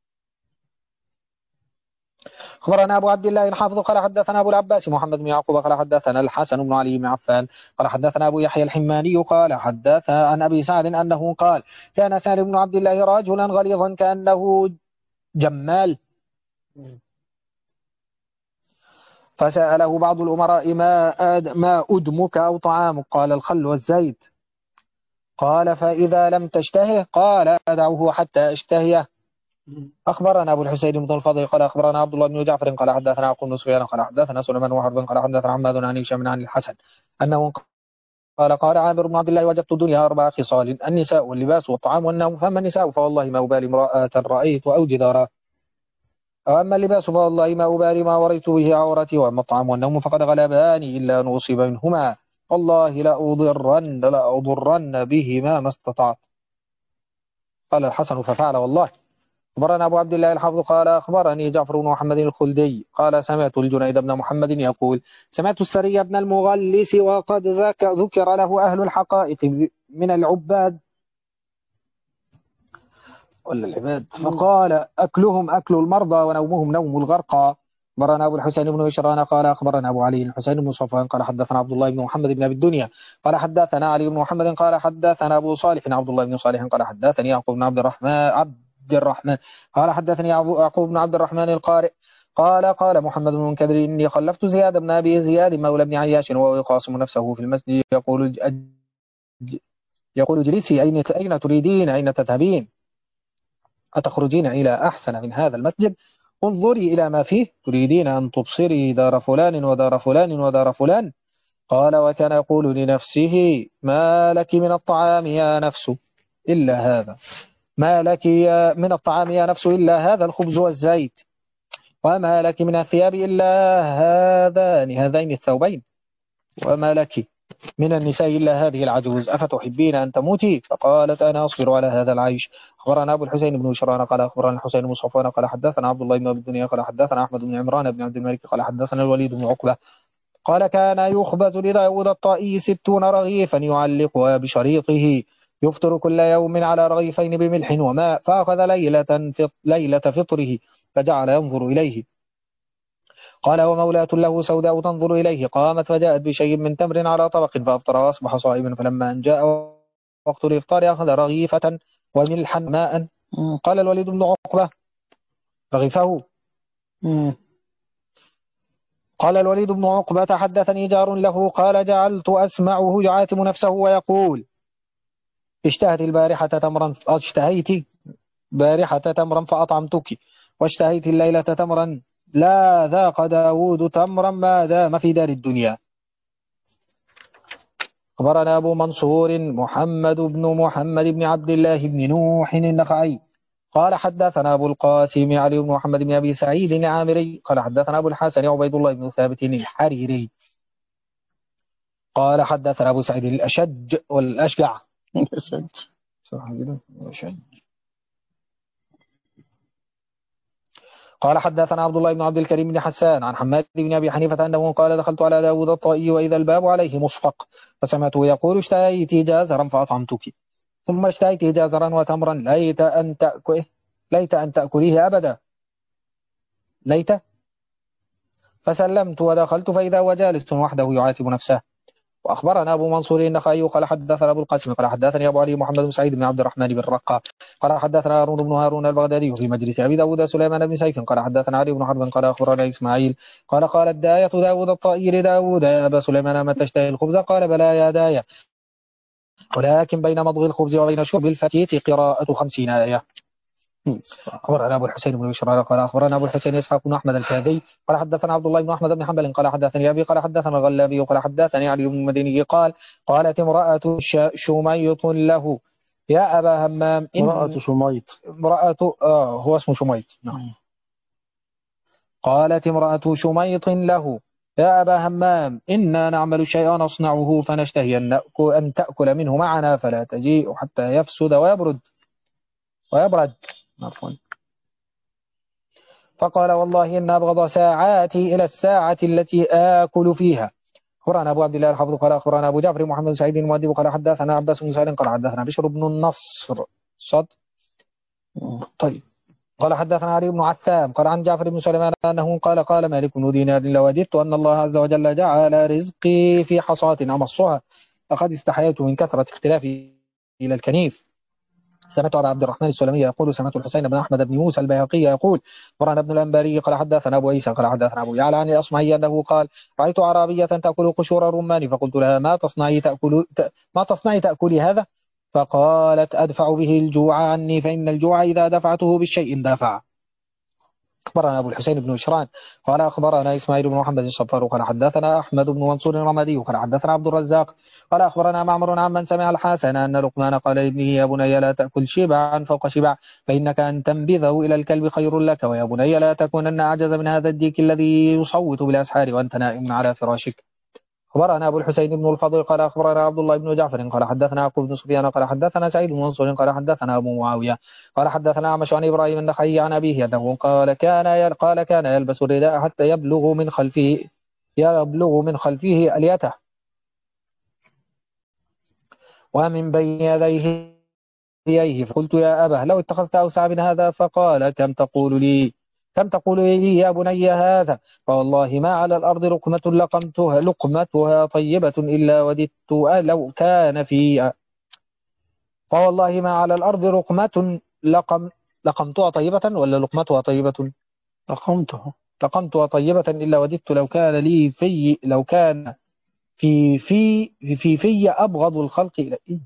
أخبرنا أبو عبد الله الحافظ قال حدثنا أبو العباس محمد بن يعقوب قال حدثنا الحسن بن علي بن عفان قال حدثنا أبو يحيى الحماني قال حدث عن أبي سعد أنه قال كان سالم بن عبد الله رجلا غليظا كأنه جمال، فسأله بعض الأمراء ما ما أدمك أو طعامك؟ قال الخل والزيت. قال فإذا لم تشتهه؟ قال أدعوه حتى أشتهيه. أخبرنا أبو الحسين بن الفضل قال أخبرنا عبد الله بن جعفر قال حدثنا عقل بن سفيان قال حدثنا سليمان وحرب قال حدثنا حماد عن هشام عن الحسن أنه قال قال عامر بن عبد الله وجدت الدنيا أربع خصال النساء واللباس والطعام والنوم، فأما النساء فوالله ما أبالي امرأة رأيت أو جدارا، وأما اللباس فوالله ما أبالي ما وريت به عورتي، وأما الطعام والنوم فقد غلباني إلا أن أصيب منهما والله لأضرن لأضرن بهما ما استطعت. قال الحسن ففعل والله. أخبرنا أبو عبد الله الحافظ قال أخبرني جعفر بن محمد الخلدي قال سمعت الجنيد بن محمد يقول سمعت السري بن المغلس وقد ذكر له أهل الحقائق من العباد ولا العباد فقال أكلهم أكل المرضى ونومهم نوم الغرقى. أخبرنا أبو الحسين بن بشران قال أخبرنا أبو علي الحسين بن صفوان قال حدثنا عبد الله بن محمد بن أبي الدنيا قال حدثنا علي بن محمد قال حدثنا أبو صالح عبد الله بن صالح قال حدثني يعقوب بن عبد الرحمن عبد عبد الرحمن قال حدثني يعقوب بن عبد الرحمن القارئ قال قال محمد بن المنكدر إني خلفت زياد بن أبي زياد مولى بن عياش وهو يخاصم نفسه في المسجد يقول يقول اجلسي أين أين تريدين أين تذهبين أتخرجين إلى أحسن من هذا المسجد؟ انظري إلى ما فيه تريدين أن تبصري دار فلان ودار فلان ودار فلان. قال وكان يقول لنفسه ما لك من الطعام يا نفس إلا هذا، ما لك من الطعام يا نفس إلا هذا الخبز والزيت، وما لك من الثياب إلا هذان هذين الثوبين، وما لك من النساء إلا هذه العجوز أفتحبين أن تموتي؟ فقالت أنا أصبر على هذا العيش. أخبرنا أبو الحسين بن بشران قال أخبرنا الحسين بن صفوان قال حدثنا عبد الله بن أبي الدنيا قال حدثنا أحمد بن عمران بن عبد الملك قال حدثنا الوليد بن عقبة قال كان يخبز لداود الطائي ستون رغيفا يعلقها بشريطه يفطر كل يوم على رغيفين بملح وماء، فأخذ ليلة ليلة فطره فجعل ينظر إليه. قال ومولاة له سوداء تنظر إليه قامت فجاءت بشيء من تمر على طبق فأفطر وأصبح صائما، فلما أن جاء وقت الإفطار أخذ رغيفة وملحا ماء. قال الوليد بن عقبة رغيفه قال الوليد بن عقبة حدثني جار له قال جعلت أسمعه يعاتم نفسه ويقول اشتهت البارحة تمرا اشتهيت بارحة تمرا فأطعمتك واشتهيت الليلة تمرا لا ذاق داود تمرا ما دام في دار الدنيا. أخبرنا أبو منصور محمد بن محمد بن عبد الله بن نوح النخعي قال حدثنا أبو القاسم علي بن محمد بن أبي سعيد العامري قال حدثنا أبو الحسن عبيد الله بن ثابت الحريري قال حدثنا أبو سعيد الأشج والأشجع قال حدثنا عبد الله بن عبد الكريم بن حسان عن حماد بن أبي حنيفة أنه قال دخلت على داود الطائي وإذا الباب عليه مصفق فسمعته يقول اشتهيت جازرا فأطعمتك ثم اشتهيت جازرا وتمرا ليت أن تأكله ليت أن تأكليه أبدا ليت فسلمت ودخلت فإذا هو جالس وحده يعاتب نفسه. وأخبرنا أبو منصور النخعي قال حدثنا أبو القاسم قال حدثني أبو علي محمد بن سعيد بن عبد الرحمن بن رقة قال حدثنا هارون بن هارون البغدادي في مجلس أبي داود سليمان بن سيف قال حدثنا علي بن حرب قال أخبرنا إسماعيل قال قالت داية داود الطائي لداود يا أبا سليمان ما تشتهي الخبز قال بلى يا داية ولكن بين مضغ الخبز وبين شرب الفتيت قراءة خمسين آية. أخبرنا أبو الحسين بن بشرى قال أخبرنا أبو الحسين إسحاق بن أحمد الكاذي قال حدثنا عبد الله بن أحمد بن حنبل قال حدثني أبي قال حدثنا الغلابي قال حدثني علي بن المديني قال قالت امرأة شميط له يا أبا همام امرأة شميط امرأة آه هو اسمه شميط نعم. قالت امرأة شميط له يا أبا همام إنا نعمل شيئا نصنعه فنشتهي أن تأكل منه معنا فلا تجيء حتى يفسد ويبرد ويبرد عفوا. فقال والله إن أبغض ساعاتي إلى الساعة التي آكل فيها. أخبرنا أبو عبد الله الحافظ قال أخبرنا أبو جعفر محمد سعيد المؤدب قال حدثنا عباس بن سالم قال حدثنا بشر بن النصر صد طيب قال حدثنا علي بن عثام قال عن جعفر بن سليمان أنه قال قال مالك بن دينار لوددت أن الله عز وجل جعل رزقي في حصاة أمصها لقد استحييت من كثرة اختلافي إلى الكنيف. سمعت عبد الرحمن السلمي يقول سمعت الحسين بن أحمد بن موسى البيهقي يقول أخبرنا ابن الأنباري قال حدثنا أبو عيسى قال حدثنا أبو يعلى عن الأصمعي أنه قال رأيت عربية تأكل قشور الرمان فقلت لها ما تصنعي تأكل ما تصنعي تأكلي هذا؟ فقالت أدفع به الجوع عني فإن الجوع إذا دفعته بالشيء دافع. أخبرنا أبو الحسين بن بشران قال أخبرنا إسماعيل بن محمد الصفار قال حدثنا أحمد بن منصور الرمادي قال حدثنا عبد الرزاق قال أخبرنا معمر عن من سمع الحسن أن لقمان قال لابنه يا بني لا تأكل شبعا فوق شبع فإنك أن تنبذه إلى الكلب خير لك ويا بني لا تكونن أعجز من هذا الديك الذي يصوت بالأسحار وأنت نائم على فراشك. أخبرنا أبو الحسين بن الفضل قال أخبرنا عبد الله بن جعفر قال حدثنا يعقوب بن سفيان قال حدثنا سعيد بن منصور قال حدثنا أبو معاوية قال حدثنا أعمش عن إبراهيم النخعي عن أبيه أنه قال كان قال كان يلبس الرداء حتى يبلغ من خلفه يبلغ من خلفه أليته ومن بين يديه فقلت يا أبا لو اتخذت أوسع من هذا فقال كم تقول لي كم تقول لي يا بني هذا فوالله ما على الأرض لقمة لقمتها لقمتها طيبة إلا وددت لو كان في فوالله ما على الأرض لقمة لقم لقمتها طيبة ولا لقمتها طيبة لقمتها لقمتها طيبة إلا وددت لو كان لي في لو كان في في في في أبغض الخلق إلي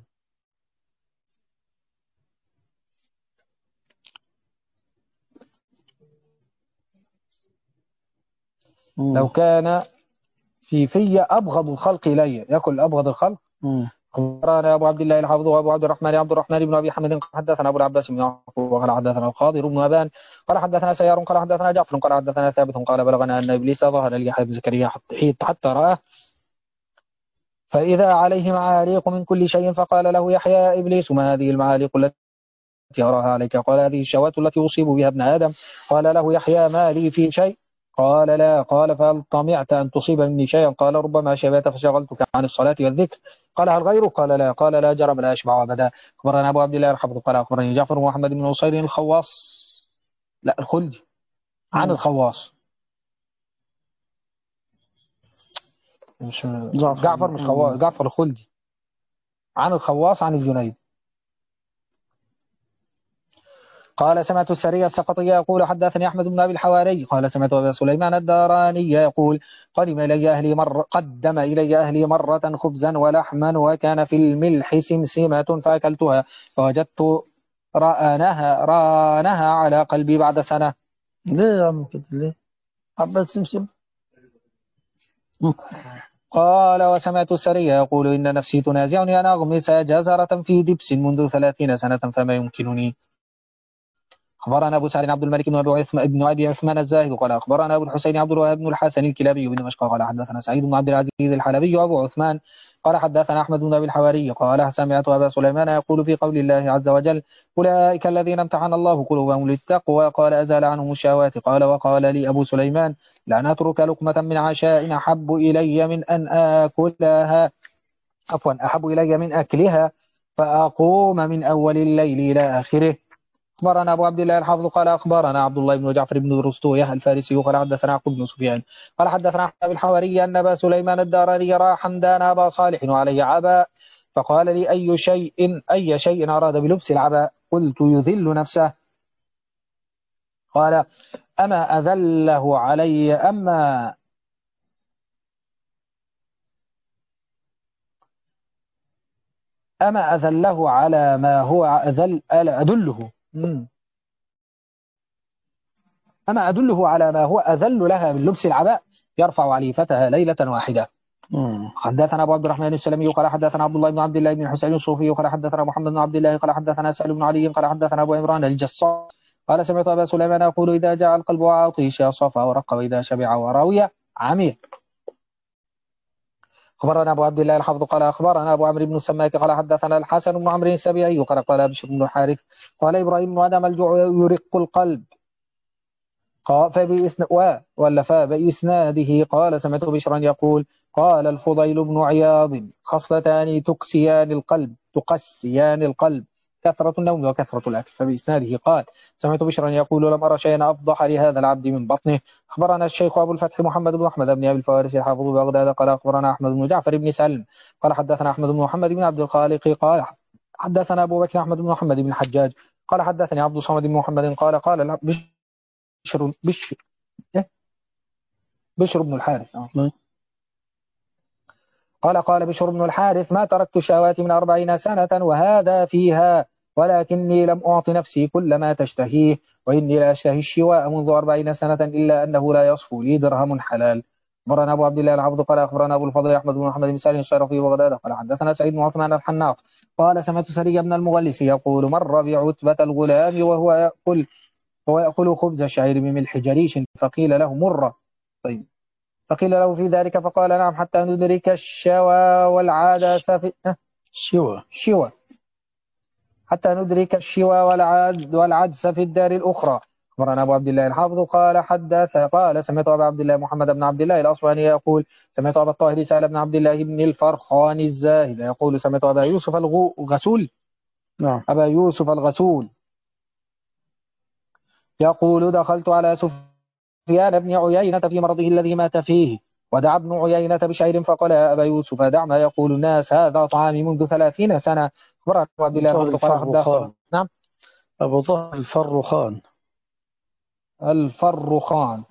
لو كان في في أبغض الخلق إلي يأكل أبغض الخلق. أخبرنا أبو عبد الله الحافظ وأبو عبد الرحمن عبد الرحمن بن أبي حمد حدثنا أبو العباس بن يعقوب وقال حدثنا الخاضر بن أبان قال حدثنا سيار قال حدثنا جعفر قال حدثنا ثابت قال بلغنا أن إبليس ظهر ليحيى بن زكريا حتى حتى رآه فإذا عليه معاليق من كل شيء فقال له يحيى يا إبليس ما هذه المعاليق التي أراها عليك؟ قال هذه الشهوات التي أصيب بها ابن آدم. قال له يحيى ما لي في شيء؟ قال لا. قال فهل طمعت أن تصيب مني شيئا؟ قال ربما شبعت فشغلتك عن الصلاة والذكر. قال هل غيرك؟ قال لا. قال لا جرم لا أشبع أبدا. أخبرنا أبو عبد الله الحفظ قال أخبرني جعفر ومحمد بن نصير الخواص لا الخلدي عن الخواص مش جعفر جعفر مش خواص جعفر الخلدي عن الخواص عن الجنيد. قال سمعت السري السقطي يقول حدثني أحمد بن أبي الحواري قال سمعت أبا سليمان الداراني يقول قدم إلي أهلي مرة قدم إلي أهلي مرة خبزا ولحما وكان في الملح سمسمة فأكلتها فوجدت رانها رانها على قلبي بعد سنة. ليه يا عم كده ليه؟ حبة سمسم. قال وسمعت السري يقول إن نفسي تنازعني أن أغمس جزرة في دبس منذ ثلاثين سنة فما يمكنني. أخبرنا أبو سعد عبد الملك بن أبي عثمان بن أبي عثمان الزاهد قال أخبرنا أبو الحسين عبد الوهاب بن الحسن الكلابي بن دمشق قال حدثنا سعيد بن عبد العزيز الحلبي وأبو عثمان قال حدثنا أحمد بن أبي الحواري قال سمعت أبا سليمان يقول في قول الله عز وجل أولئك الذين امتحن الله قلوبهم للتقوى قال أزال عنهم الشهوات. قال وقال لي أبو سليمان لأن أترك لقمة من عشاء أحب إلي من أن آكلها عفوا أحب إلي من أكلها فأقوم من أول الليل إلى آخره. أخبرنا أبو عبد الله الحافظ قال أخبرنا عبد الله بن جعفر بن رستويه الفارسي قال حدثنا عقب بن سفيان قال حدثنا أحمد الحواري أن أبا سليمان الداراني راى حمدان أبا صالح وعليه عباء فقال لي أي شيء أي شيء أراد بلبس العباء؟ قلت يذل نفسه. قال أما أذله علي أما أما أذله على ما هو أذل أدله أما أدله على ما هو أذل لها من لبس العباء يرفع عليفتها ليلة واحدة. حدثنا أبو عبد الرحمن السلمي قال حدثنا عبد الله بن عبد الله بن حسين الصوفي قال حدثنا محمد بن عبد الله قال حدثنا سهل بن علي قال حدثنا أبو عمران الجصاص قال سمعت أبا سليمان يقول إذا جاء القلب عاطش صفى ورق وإذا شبع وراوي عميق. أخبرنا أبو عبد الله الحافظ قال أخبرنا أبو عمرو بن السماك قال حدثنا الحسن بن عمرو السبيعي قال قال بشر بن الحارث قال إبراهيم بن آدم الجوع يرق القلب فبإسناده ولا فبإسناده قال سمعت بشرا يقول قال الفضيل بن عياض خصلتان تكسيان القلب تقسيان القلب كثرة النوم وكثرة الأكل. فبإسناده قال سمعت بشرا يقول لم أرى شيئا أفضح لهذا العبد من بطنه. أخبرنا الشيخ أبو الفتح محمد بن أحمد بن أبي الفوارس الحافظ بغداد قال أخبرنا أحمد بن جعفر بن سلم قال حدثنا أحمد بن محمد بن عبد الخالق قال حدثنا أبو بكر أحمد بن محمد بن الحجاج قال حدثني عبد الصمد بن محمد قال قال بشر بشر إيه؟ بشر بن الحارث آه. قال قال بشر بن الحارث ما تركت الشهوات من أربعين سنة وهذا فيها ولكني لم أعط نفسي كل ما تشتهيه وإني لا أشتهي الشواء منذ أربعين سنة إلا أنه لا يصفو لي درهم حلال. أخبرنا أبو عبد الله العبد قال أخبرنا أبو الفضل أحمد بن محمد بن سالم الشرفي وبغداد قال حدثنا سعيد بن عثمان الحناط قال سمعت سري بن المغلس يقول مر بعتبة الغلام وهو يأكل وهو يأكل خبز الشعير بملح جريش فقيل له مر طيب فقيل له في ذلك فقال نعم حتى ندرك الشوى والعادة في شوى شوى حتى ندرك الشوى والعاد والعدس في الدار الأخرى. أخبرنا أبو عبد الله الحافظ قال حدث قال سمعت أبا عبد الله محمد بن عبد الله الأصفهاني يقول سمعت أبا الطاهر سهل بن عبد الله بن الفرخان الزاهد يقول سمعت أبا يوسف الغسول نعم أبا يوسف الغسول يقول دخلت على سفيان بن عيينة في مرضه الذي مات فيه ودعا ابن عيينة بشعير فقال يا أبا يوسف دع ما يقول الناس هذا طعامي منذ ثلاثين سنة. أخبرنا أبو عبد الله الفرخان نعم أبو طاهر الفرخان الفرخان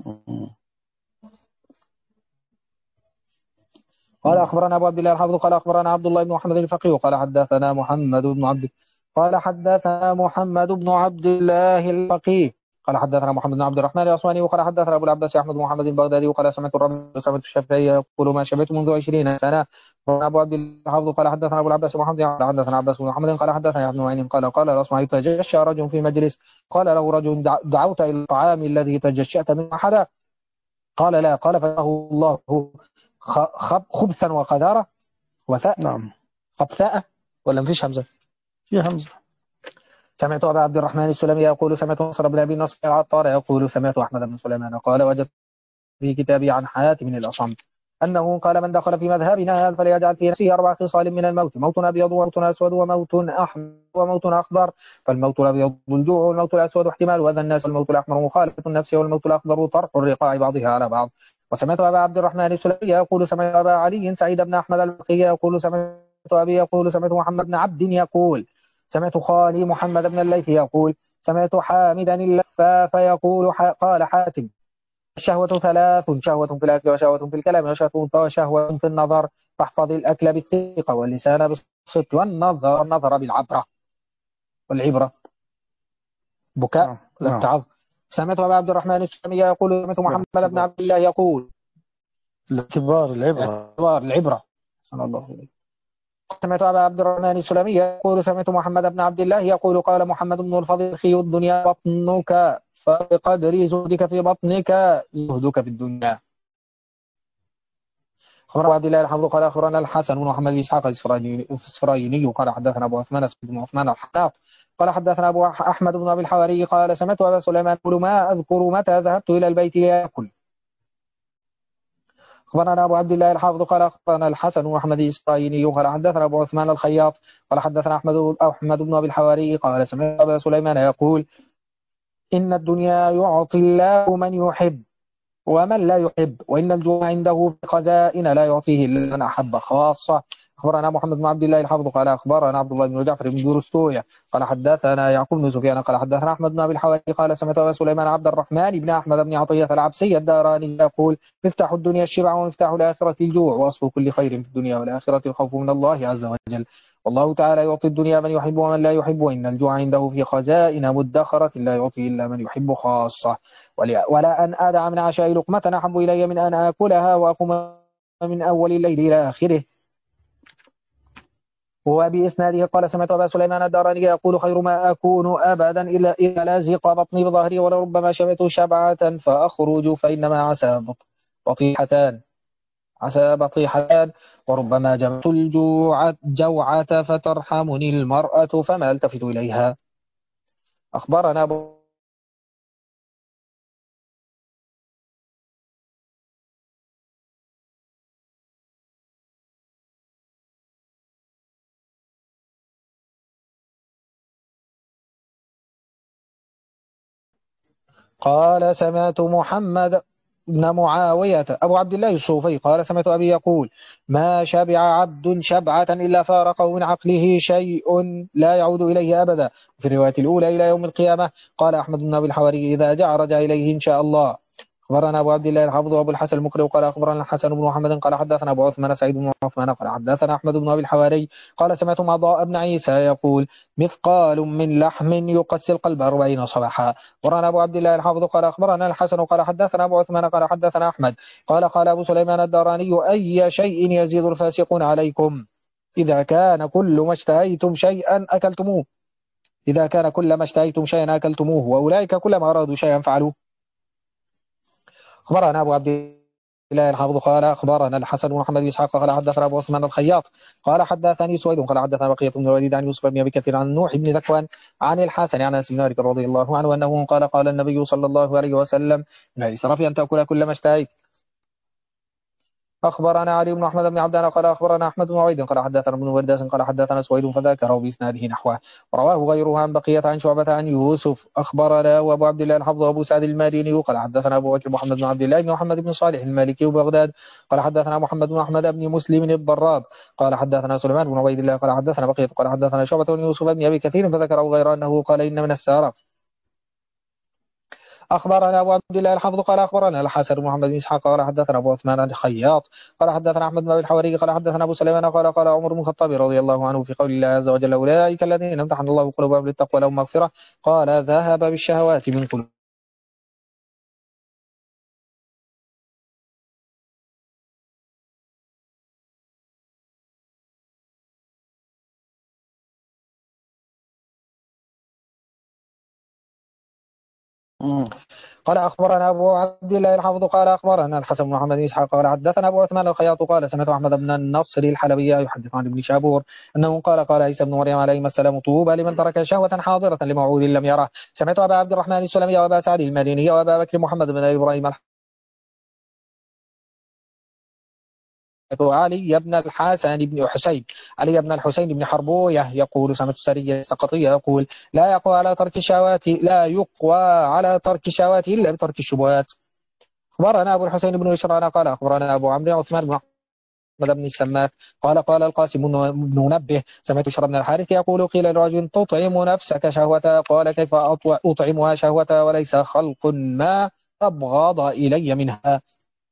قال أخبرنا أبو عبد الله الحافظ قال أخبرنا عبد الله بن محمد الفقيه قال حدثنا محمد بن عبد قال حدثنا محمد بن عبد الله الفقيه قال حدثنا محمد بن عبد الرحمن الأصواني وقال حدثنا أبو العباس أحمد بن محمد البغدادي وقال سمعت الرب سمعت الشافعي يقول ما شبعت منذ عشرين سنة. أبو عبد الله الحافظ قال حدثنا أبو العباس محمد قال حدثنا عباس بن محمد قال حدثنا ابن معين قال قال الأصمعي تجشى رجل في مجلس قال له رجل دعوت إلى الطعام الذي تجشأت من أحدا قال لا قال فله الله خبثا وقذارة. وثاء نعم خبثاء ولا مفيش همزة؟ في همزة. سمعت أبا عبد الرحمن السلمي يقول سمعت نصر بن أبي نصر العطار يقول سمعت أحمد بن سليمان قال وجدت في كتابي عن حاتم الأصم أنه قال من دخل في مذهبنا فليجعل في نفسه أربع خصال من الموت: موت أبيض وموت أسود وموت أحمر وموت أخضر. فالموت الأبيض الجوع، والموت الأسود احتمال أذى الناس، والموت الأحمر مخالفة النفس، والموت الأخضر طرح الرقاع بعضها على بعض. وسمعت أبا عبد الرحمن السلمي يقول سمعت أبا علي سعيد بن أحمد البقي يقول سمعت أبي يقول سمعت محمد بن عبد يقول سمعت خالي محمد بن الليث يقول سمعت حامدا اللفاف يقول قال حاتم: الشهوة ثلاث: شهوة في الأكل، وشهوة في الكلام، وشهوة وشهوة في النظر. فاحفظ الأكل بالثقة، واللسان بالصدق، والنظر النظر بالعبرة والعبرة بكاء نعم لا نعم. التعظ. سمعت أبا عبد الرحمن السلمي يقول سمعت محمد بن الاعتبار عبد الله يقول الاعتبار العبرة. اعتبار العبرة. صلى الله عليه. سمعت أبا عبد الرحمن السلمي يقول سمعت محمد بن عبد الله يقول قال محمد بن الفضل: خي الدنيا بطنك، فبقدر زهدك في بطنك زهدك في الدنيا. خبر عبد الله الحمد قال أخبرنا الحسن بن محمد بن إسحاق الإسفرايني قال حدثنا أبو عثمان بن عثمان الحناط قال حدثنا أبو أحمد بن أبي الحواري قال سمعت أبا سليمان يقول ما أذكر متى ذهبت إلى البيت ليأكل. أخبرنا أبو عبد الله الحافظ قال أخبرنا الحسن بن محمد الإسرائيلي قال حدثنا أبو عثمان الخياط قال حدثنا أحمد أحمد بن أبي الحواري قال سمعت أبا سليمان يقول إن الدنيا يعطي الله من يحب ومن لا يحب، وإن الجوع عنده في خزائن لا يعطيه إلا من أحب خاصة. أخبرنا محمد بن عبد الله الحافظ قال أخبرنا عبد الله بن جعفر بن جرستوية قال حدثنا يعقوب بن سفيان قال حدثنا أحمد بن أبي الحواري قال سمعت أبا سليمان عبد الرحمن بن أحمد بن عطية العبسي الداراني يقول مفتاح الدنيا الشبع ومفتاح الآخرة الجوع، وأصل كل خير في الدنيا والآخرة الخوف من الله عز وجل، والله تعالى يعطي الدنيا من يحب ومن لا يحب، وإن الجوع عنده في خزائن مدخرة لا يعطي إلا من يحب خاصة، ولا أن أدع من عشاء لقمة أحب إلي من أن آكلها وأقوم من أول الليل إلى آخره. وبإسناده قال سمعت أبا سليمان الداراني يقول خير ما أكون أبدا إلا إذا لازق بطني بظهري، ولربما شبعت شبعة فأخرج فإنما عسى بطيحتان عسى بطيحتان، وربما جمعت الجوع جوعة فترحمني المرأة فما التفت إليها. أخبرنا أبو قال سمعت محمد بن معاوية أبو عبد الله الصوفي قال سمعت أبي يقول ما شبع عبد شبعة إلا فارقه من عقله شيء لا يعود إليه أبدا. في الرواية الأولى إلى يوم القيامة. قال أحمد بن أبي الحواري إذا جاء رجع إليه إن شاء الله. أخبرنا أبو عبد الله الحافظ وأبو الحسن المقري قال أخبرنا الحسن بن محمد قال حدثنا أبو عثمان سعيد بن عثمان قال حدثنا أحمد بن أبي الحواري قال سمعت عطاء بن عيسى يقول مثقال من لحم يقسي القلب أربعين صباحا. أخبرنا أبو عبد الله الحافظ قال أخبرنا الحسن قال حدثنا أبو عثمان قال حدثنا أحمد قال قال أبو سليمان الداراني أي شيء يزيد الفاسقون عليكم إذا كان كل ما اشتهيتم شيئا أكلتموه إذا كان كل ما اشتهيتم شيئا أكلتموه وأولئك كلما أرادوا شيئا فعلوه. أخبرنا أبو عبد الله الحافظ قال أخبرنا الحسن بن محمد بن إسحاق قال حدثنا أبو عثمان الخياط قال حدثني سويد قال حدثنا بقية بن الوليد عن يوسف بن أبي كثير عن نوح بن ذكوان عن الحسن عن أنس بن مالك رضي الله عنه أنه قال قال النبي صلى الله عليه وسلم من الإسراف أن تأكل كل ما اشتهيت. أخبرنا علي بن أحمد بن عبدان قال أخبرنا أحمد بن عبيد قال حدثنا ابن ورداس قال حدثنا سويد فذكره بإسناده نحوه، ورواه غيره عن بقية عن شعبة عن يوسف. أخبرنا وأبو عبد الله الحفظ وأبو سعد المديني قال حدثنا أبو بكر محمد بن عبد الله بن محمد بن صالح المالكي بغداد قال حدثنا محمد بن أحمد بن مسلم الضراب قال حدثنا سليمان بن عبيد الله قال حدثنا بقية قال حدثنا شعبة بن يوسف بن أبي كثير فذكره غير أنه قال إن من السارق. أخبرنا أبو عبد الله الحافظ قال أخبرنا الحسن بن محمد بن إسحاق قال حدثنا أبو عثمان الخياط قال حدثنا أحمد بن أبي الحواري قال حدثنا أبو سليمان قال قال عمر بن الخطاب رضي الله عنه في قول الله عز وجل أولئك الذين امتحن الله قلوبهم للتقوى لهم مغفرة قال ذهب بالشهوات من قلوب. قال أخبرنا أبو عبد الله الحافظ قال أخبرنا الحسن بن محمد بن إسحاق قال حدثنا أبو عثمان الخياط قال سمعت أحمد بن النصر الحلبي يحدث عن ابن شابور أنه قال قال عيسى بن مريم عليه السلام طوبى لمن ترك شهوة حاضرة لموعود لم يره. سمعت أبا عبد الرحمن السلمي وأبا سعد المديني وأبا بكر محمد بن إبراهيم علي بن الحسن بن حسين علي بن الحسين بن حربوية يقول سمعت السرية السقطية يقول لا يقوى على ترك الشهوات لا يقوى على ترك الشهوات إلا بترك الشبهات. أخبرنا أبو الحسين بن إشران قال أخبرنا أبو عمرو عثمان بن أحمد بن السماك قال قال القاسم بن منبه سمعت بشر بن الحارث يقول قيل لرجل تطعم نفسك شهوة قال كيف أطعمها شهوة وليس خلق ما أبغض إلي منها.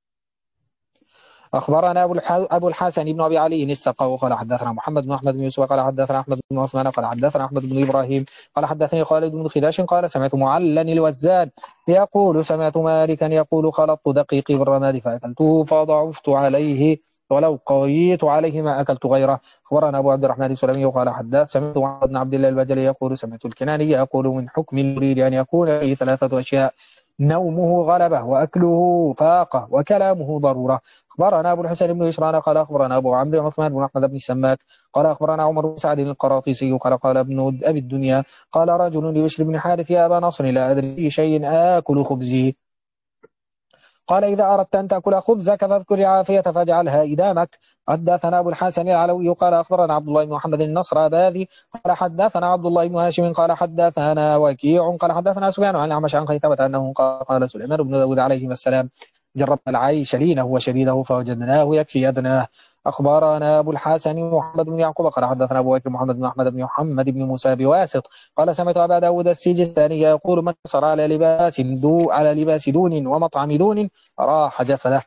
أخبرنا أبو أبو الحسن بن أبي علي السقاو قال حدثنا محمد بن أحمد بن يوسف قال حدثنا أحمد بن عثمان قال حدثنا أحمد بن إبراهيم قال حدثني خالد بن خداش قال سمعت معلا الوزان يقول سمعت مالكا يقول خلطت دقيقي بالرماد فأكلته فضعفت عليه ولو قويت عليه ما أكلت غيره. أخبرنا أبو عبد الرحمن السلمي قال حدث سمعت محمد بن عبد الله البجلي يقول سمعت الكناني يقول من حكم المريد أن يكون فيه ثلاثة أشياء نومه غلبة وأكله فاقة وكلامه ضرورة. أخبرنا أبو الحسن بن إشران قال أخبرنا أبو عمرو عثمان بن أحمد بن السماك قال أخبرنا عمر بن سعد القراطيسي قال قال ابن أبي الدنيا قال رجل لبشر بن حارث يا أبا نصر لا أدري في شيء آكل خبزي قال إذا أردت أن تأكل خبزك فاذكر العافية فاجعلها إدامك. حدثنا أبو الحسن العلوي قال أخبرنا عبد الله بن محمد النصر أباذي قال حدثنا عبد الله بن هاشم قال حدثنا وكيع قال حدثنا سفيان عن الأعمش عن خيثمة أنه قال قال سليمان بن داود عليه السلام جربنا العيش لينه وشديده فوجدناه يكفي أدناه. أخبرنا أبو الحسن محمد بن يعقوب قال حدثنا أبو بكر محمد بن أحمد بن محمد بن موسى بواسط قال سمعت أبا داود السجستاني يقول من صار على لباس دو على لباس دون ومطعم دون راح جسده.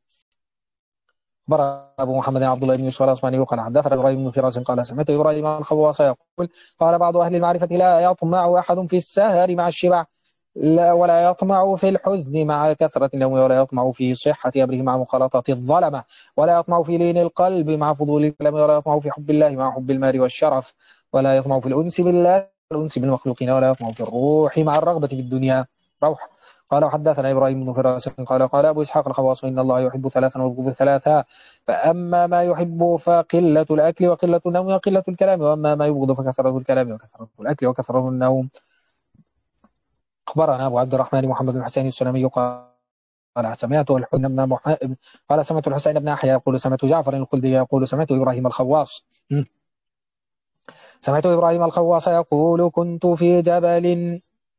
أخبر أبو محمد عبد الله بن يوسف الأصبهاني قال حدثنا إبراهيم بن فراس قال سمعت إبراهيم الخواص يقول قال بعض أهل المعرفة لا يطمع أحد في السهر مع الشبع لا ولا يطمع في الحزن مع كثرة النوم ولا يطمع في صحة أمره مع مخالطة الظلمة ولا يطمع في لين القلب مع فضول الكلام ولا يطمع في حب الله مع حب المال والشرف ولا يطمع في الأنس بالله والأنس بالمخلوقين ولا يطمع في الروح مع الرغبة في الدنيا روح. قال وحدثنا إبراهيم بن فراس قال قال أبو إسحاق الخواص إن الله يحب ثلاثا ويبغض ثلاثا فأما ما يحب فقلة الأكل وقلة النوم وقلة الكلام وأما ما يبغض فكثرة الكلام وكثرة الأكل وكثرة النوم. أخبرنا أبو عبد الرحمن محمد بن حسين السلمي قال سمعت الحسين بن محمد قال سمعت الحسين بن أحيى يقول سمعت جعفر الخلدي يقول سمعت إبراهيم الخواص سمعت إبراهيم الخواص يقول كنت في جبل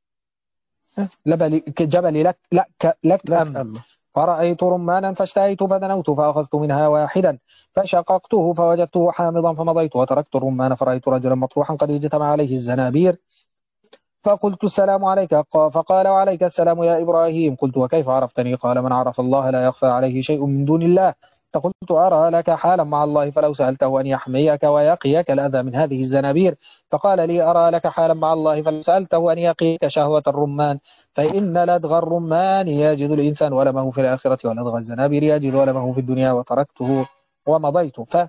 لبل جبل لك لك لك أم فرأيت رمانا فاشتهيت فدنوت فأخذت منها واحدا فشققته فوجدته حامضا فمضيت وتركت الرمان فرأيت رجلا مطروحا قد اجتمع عليه الزنابير فقلت السلام عليك فقال وعليك السلام يا إبراهيم قلت وكيف عرفتني قال من عرف الله لا يخفى عليه شيء من دون الله فقلت أرى لك حالا مع الله فلو سألته أن يحميك ويقيك الأذى من هذه الزنابير فقال لي أرى لك حالا مع الله فلو سألته أن يقيك شهوة الرمان فإن لدغ الرمان يجد الإنسان ولمه في الآخرة ولدغ الزنابير يجد ولمه في الدنيا وتركته ومضيت ف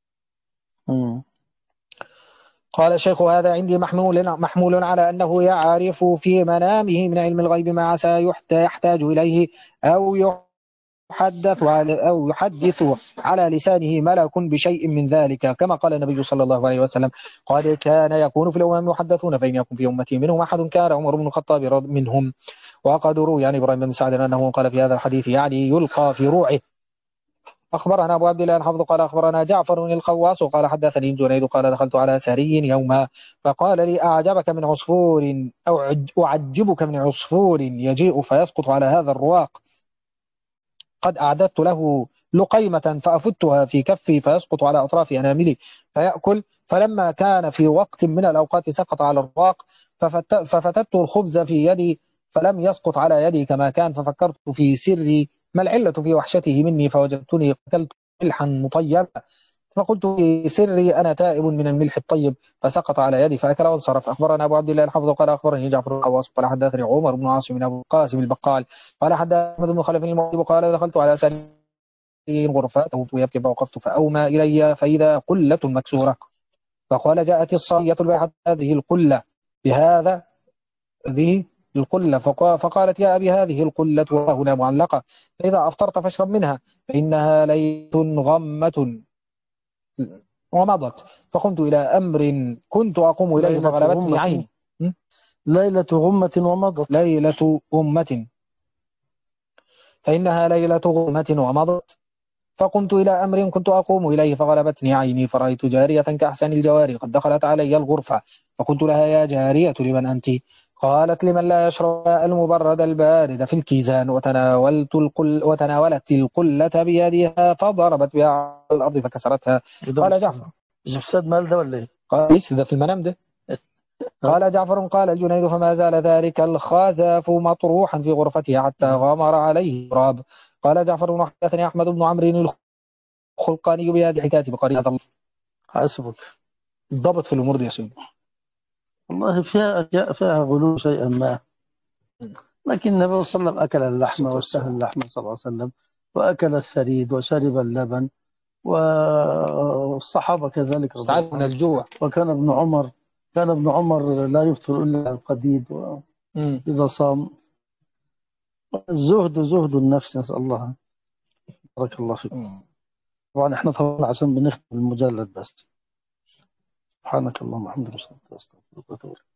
قال الشيخ هذا عندي محمول محمول على أنه يعرف في منامه من علم الغيب ما عسى يحتاج إليه أو يحدث على أو يحدث على لسانه ملك بشيء من ذلك كما قال النبي صلى الله عليه وسلم قد كان يكون في الأمم يحدثون فإن يكون في أمتي منهم أحد كان عمر بن الخطاب منهم. وقد روي يعني إبراهيم بن سعد أنه قال في هذا الحديث يعني يلقى في روعه. أخبرنا أبو عبد الله الحافظ قال أخبرنا جعفر الخواص قال حدثني جنيد قال دخلت على سري يوما فقال لي أعجبك من عصفور أو أعجبك من عصفور يجيء فيسقط على هذا الرواق قد أعددت له لقيمة فأفتها في كفي فيسقط على أطراف أناملي فيأكل فلما كان في وقت من الأوقات سقط على الرواق ففتت الخبز في يدي فلم يسقط على يدي كما كان ففكرت في سري ما العلة في وحشته مني فوجدتني قتلت ملحا مطيبا فقلت في سري أنا تائب من الملح الطيب فسقط على يدي فأكل وانصرف. أخبرنا أبو عبد الله الحافظ قال أخبرني جعفر الخواص قال حدثني عمر بن عاصم بن أبو القاسم البقال قال حدثنا أحمد بن خلف الموهب قال دخلت على سري غرفاته يبكي فوقفت فأومى إلي فإذا قلة مكسورة فقال جاءت الصبية البارحة هذه القلة بهذا ذي القلة فقا- فقالت يا أبي هذه القلة وهنا معلقة، فإذا أفطرت فاشرب منها فإنها ليت غمة ومضت. فقمت إلى أمر كنت أقوم إليه ليلة فغلبتني غمة عيني. م? ليلة غمة ومضت. ليلة غمة فإنها ليلة غمة ومضت. فقمت إلى أمر كنت أقوم إليه فغلبتني عيني، فرأيت جارية كأحسن الجواري قد دخلت علي الغرفة، فقلت لها يا جارية لمن أنت؟ قالت لمن لا يشرب المبرد البارد في الكيزان، وتناولت القل وتناولت القلة بيدها فضربت بها على الأرض فكسرتها. ده قال مش جعفر مش إفساد مال ده ولا إيه؟ قال ليس ده في المنام ده. قال جعفر قال الجنيد فما زال ذلك الخازف مطروحا في غرفته حتى غمر عليه تراب. قال جعفر حدثني أحمد بن عمرو الخلقاني بهذه حكاية بقرية هذا حسبك. الضبط في الأمور دي يا سيدي. والله فيها أشياء فيها غلو شيئا ما، لكن النبي صلى الله عليه وسلم أكل اللحم واشتهى اللحم صلى الله عليه وسلم، وأكل الثريد وشرب اللبن، والصحابة كذلك رضي الله ساعات من عنهم. الجوع. وكان ابن عمر كان ابن عمر لا يفطر إلا على القديد مم. إذا صام. الزهد زهد النفس، نسأل الله. بارك الله فيكم. مم. طبعا احنا طبعا عشان بنختم المجلد بس. سبحانك اللهم وبحمدك، أستغفرك وأتوب إليك.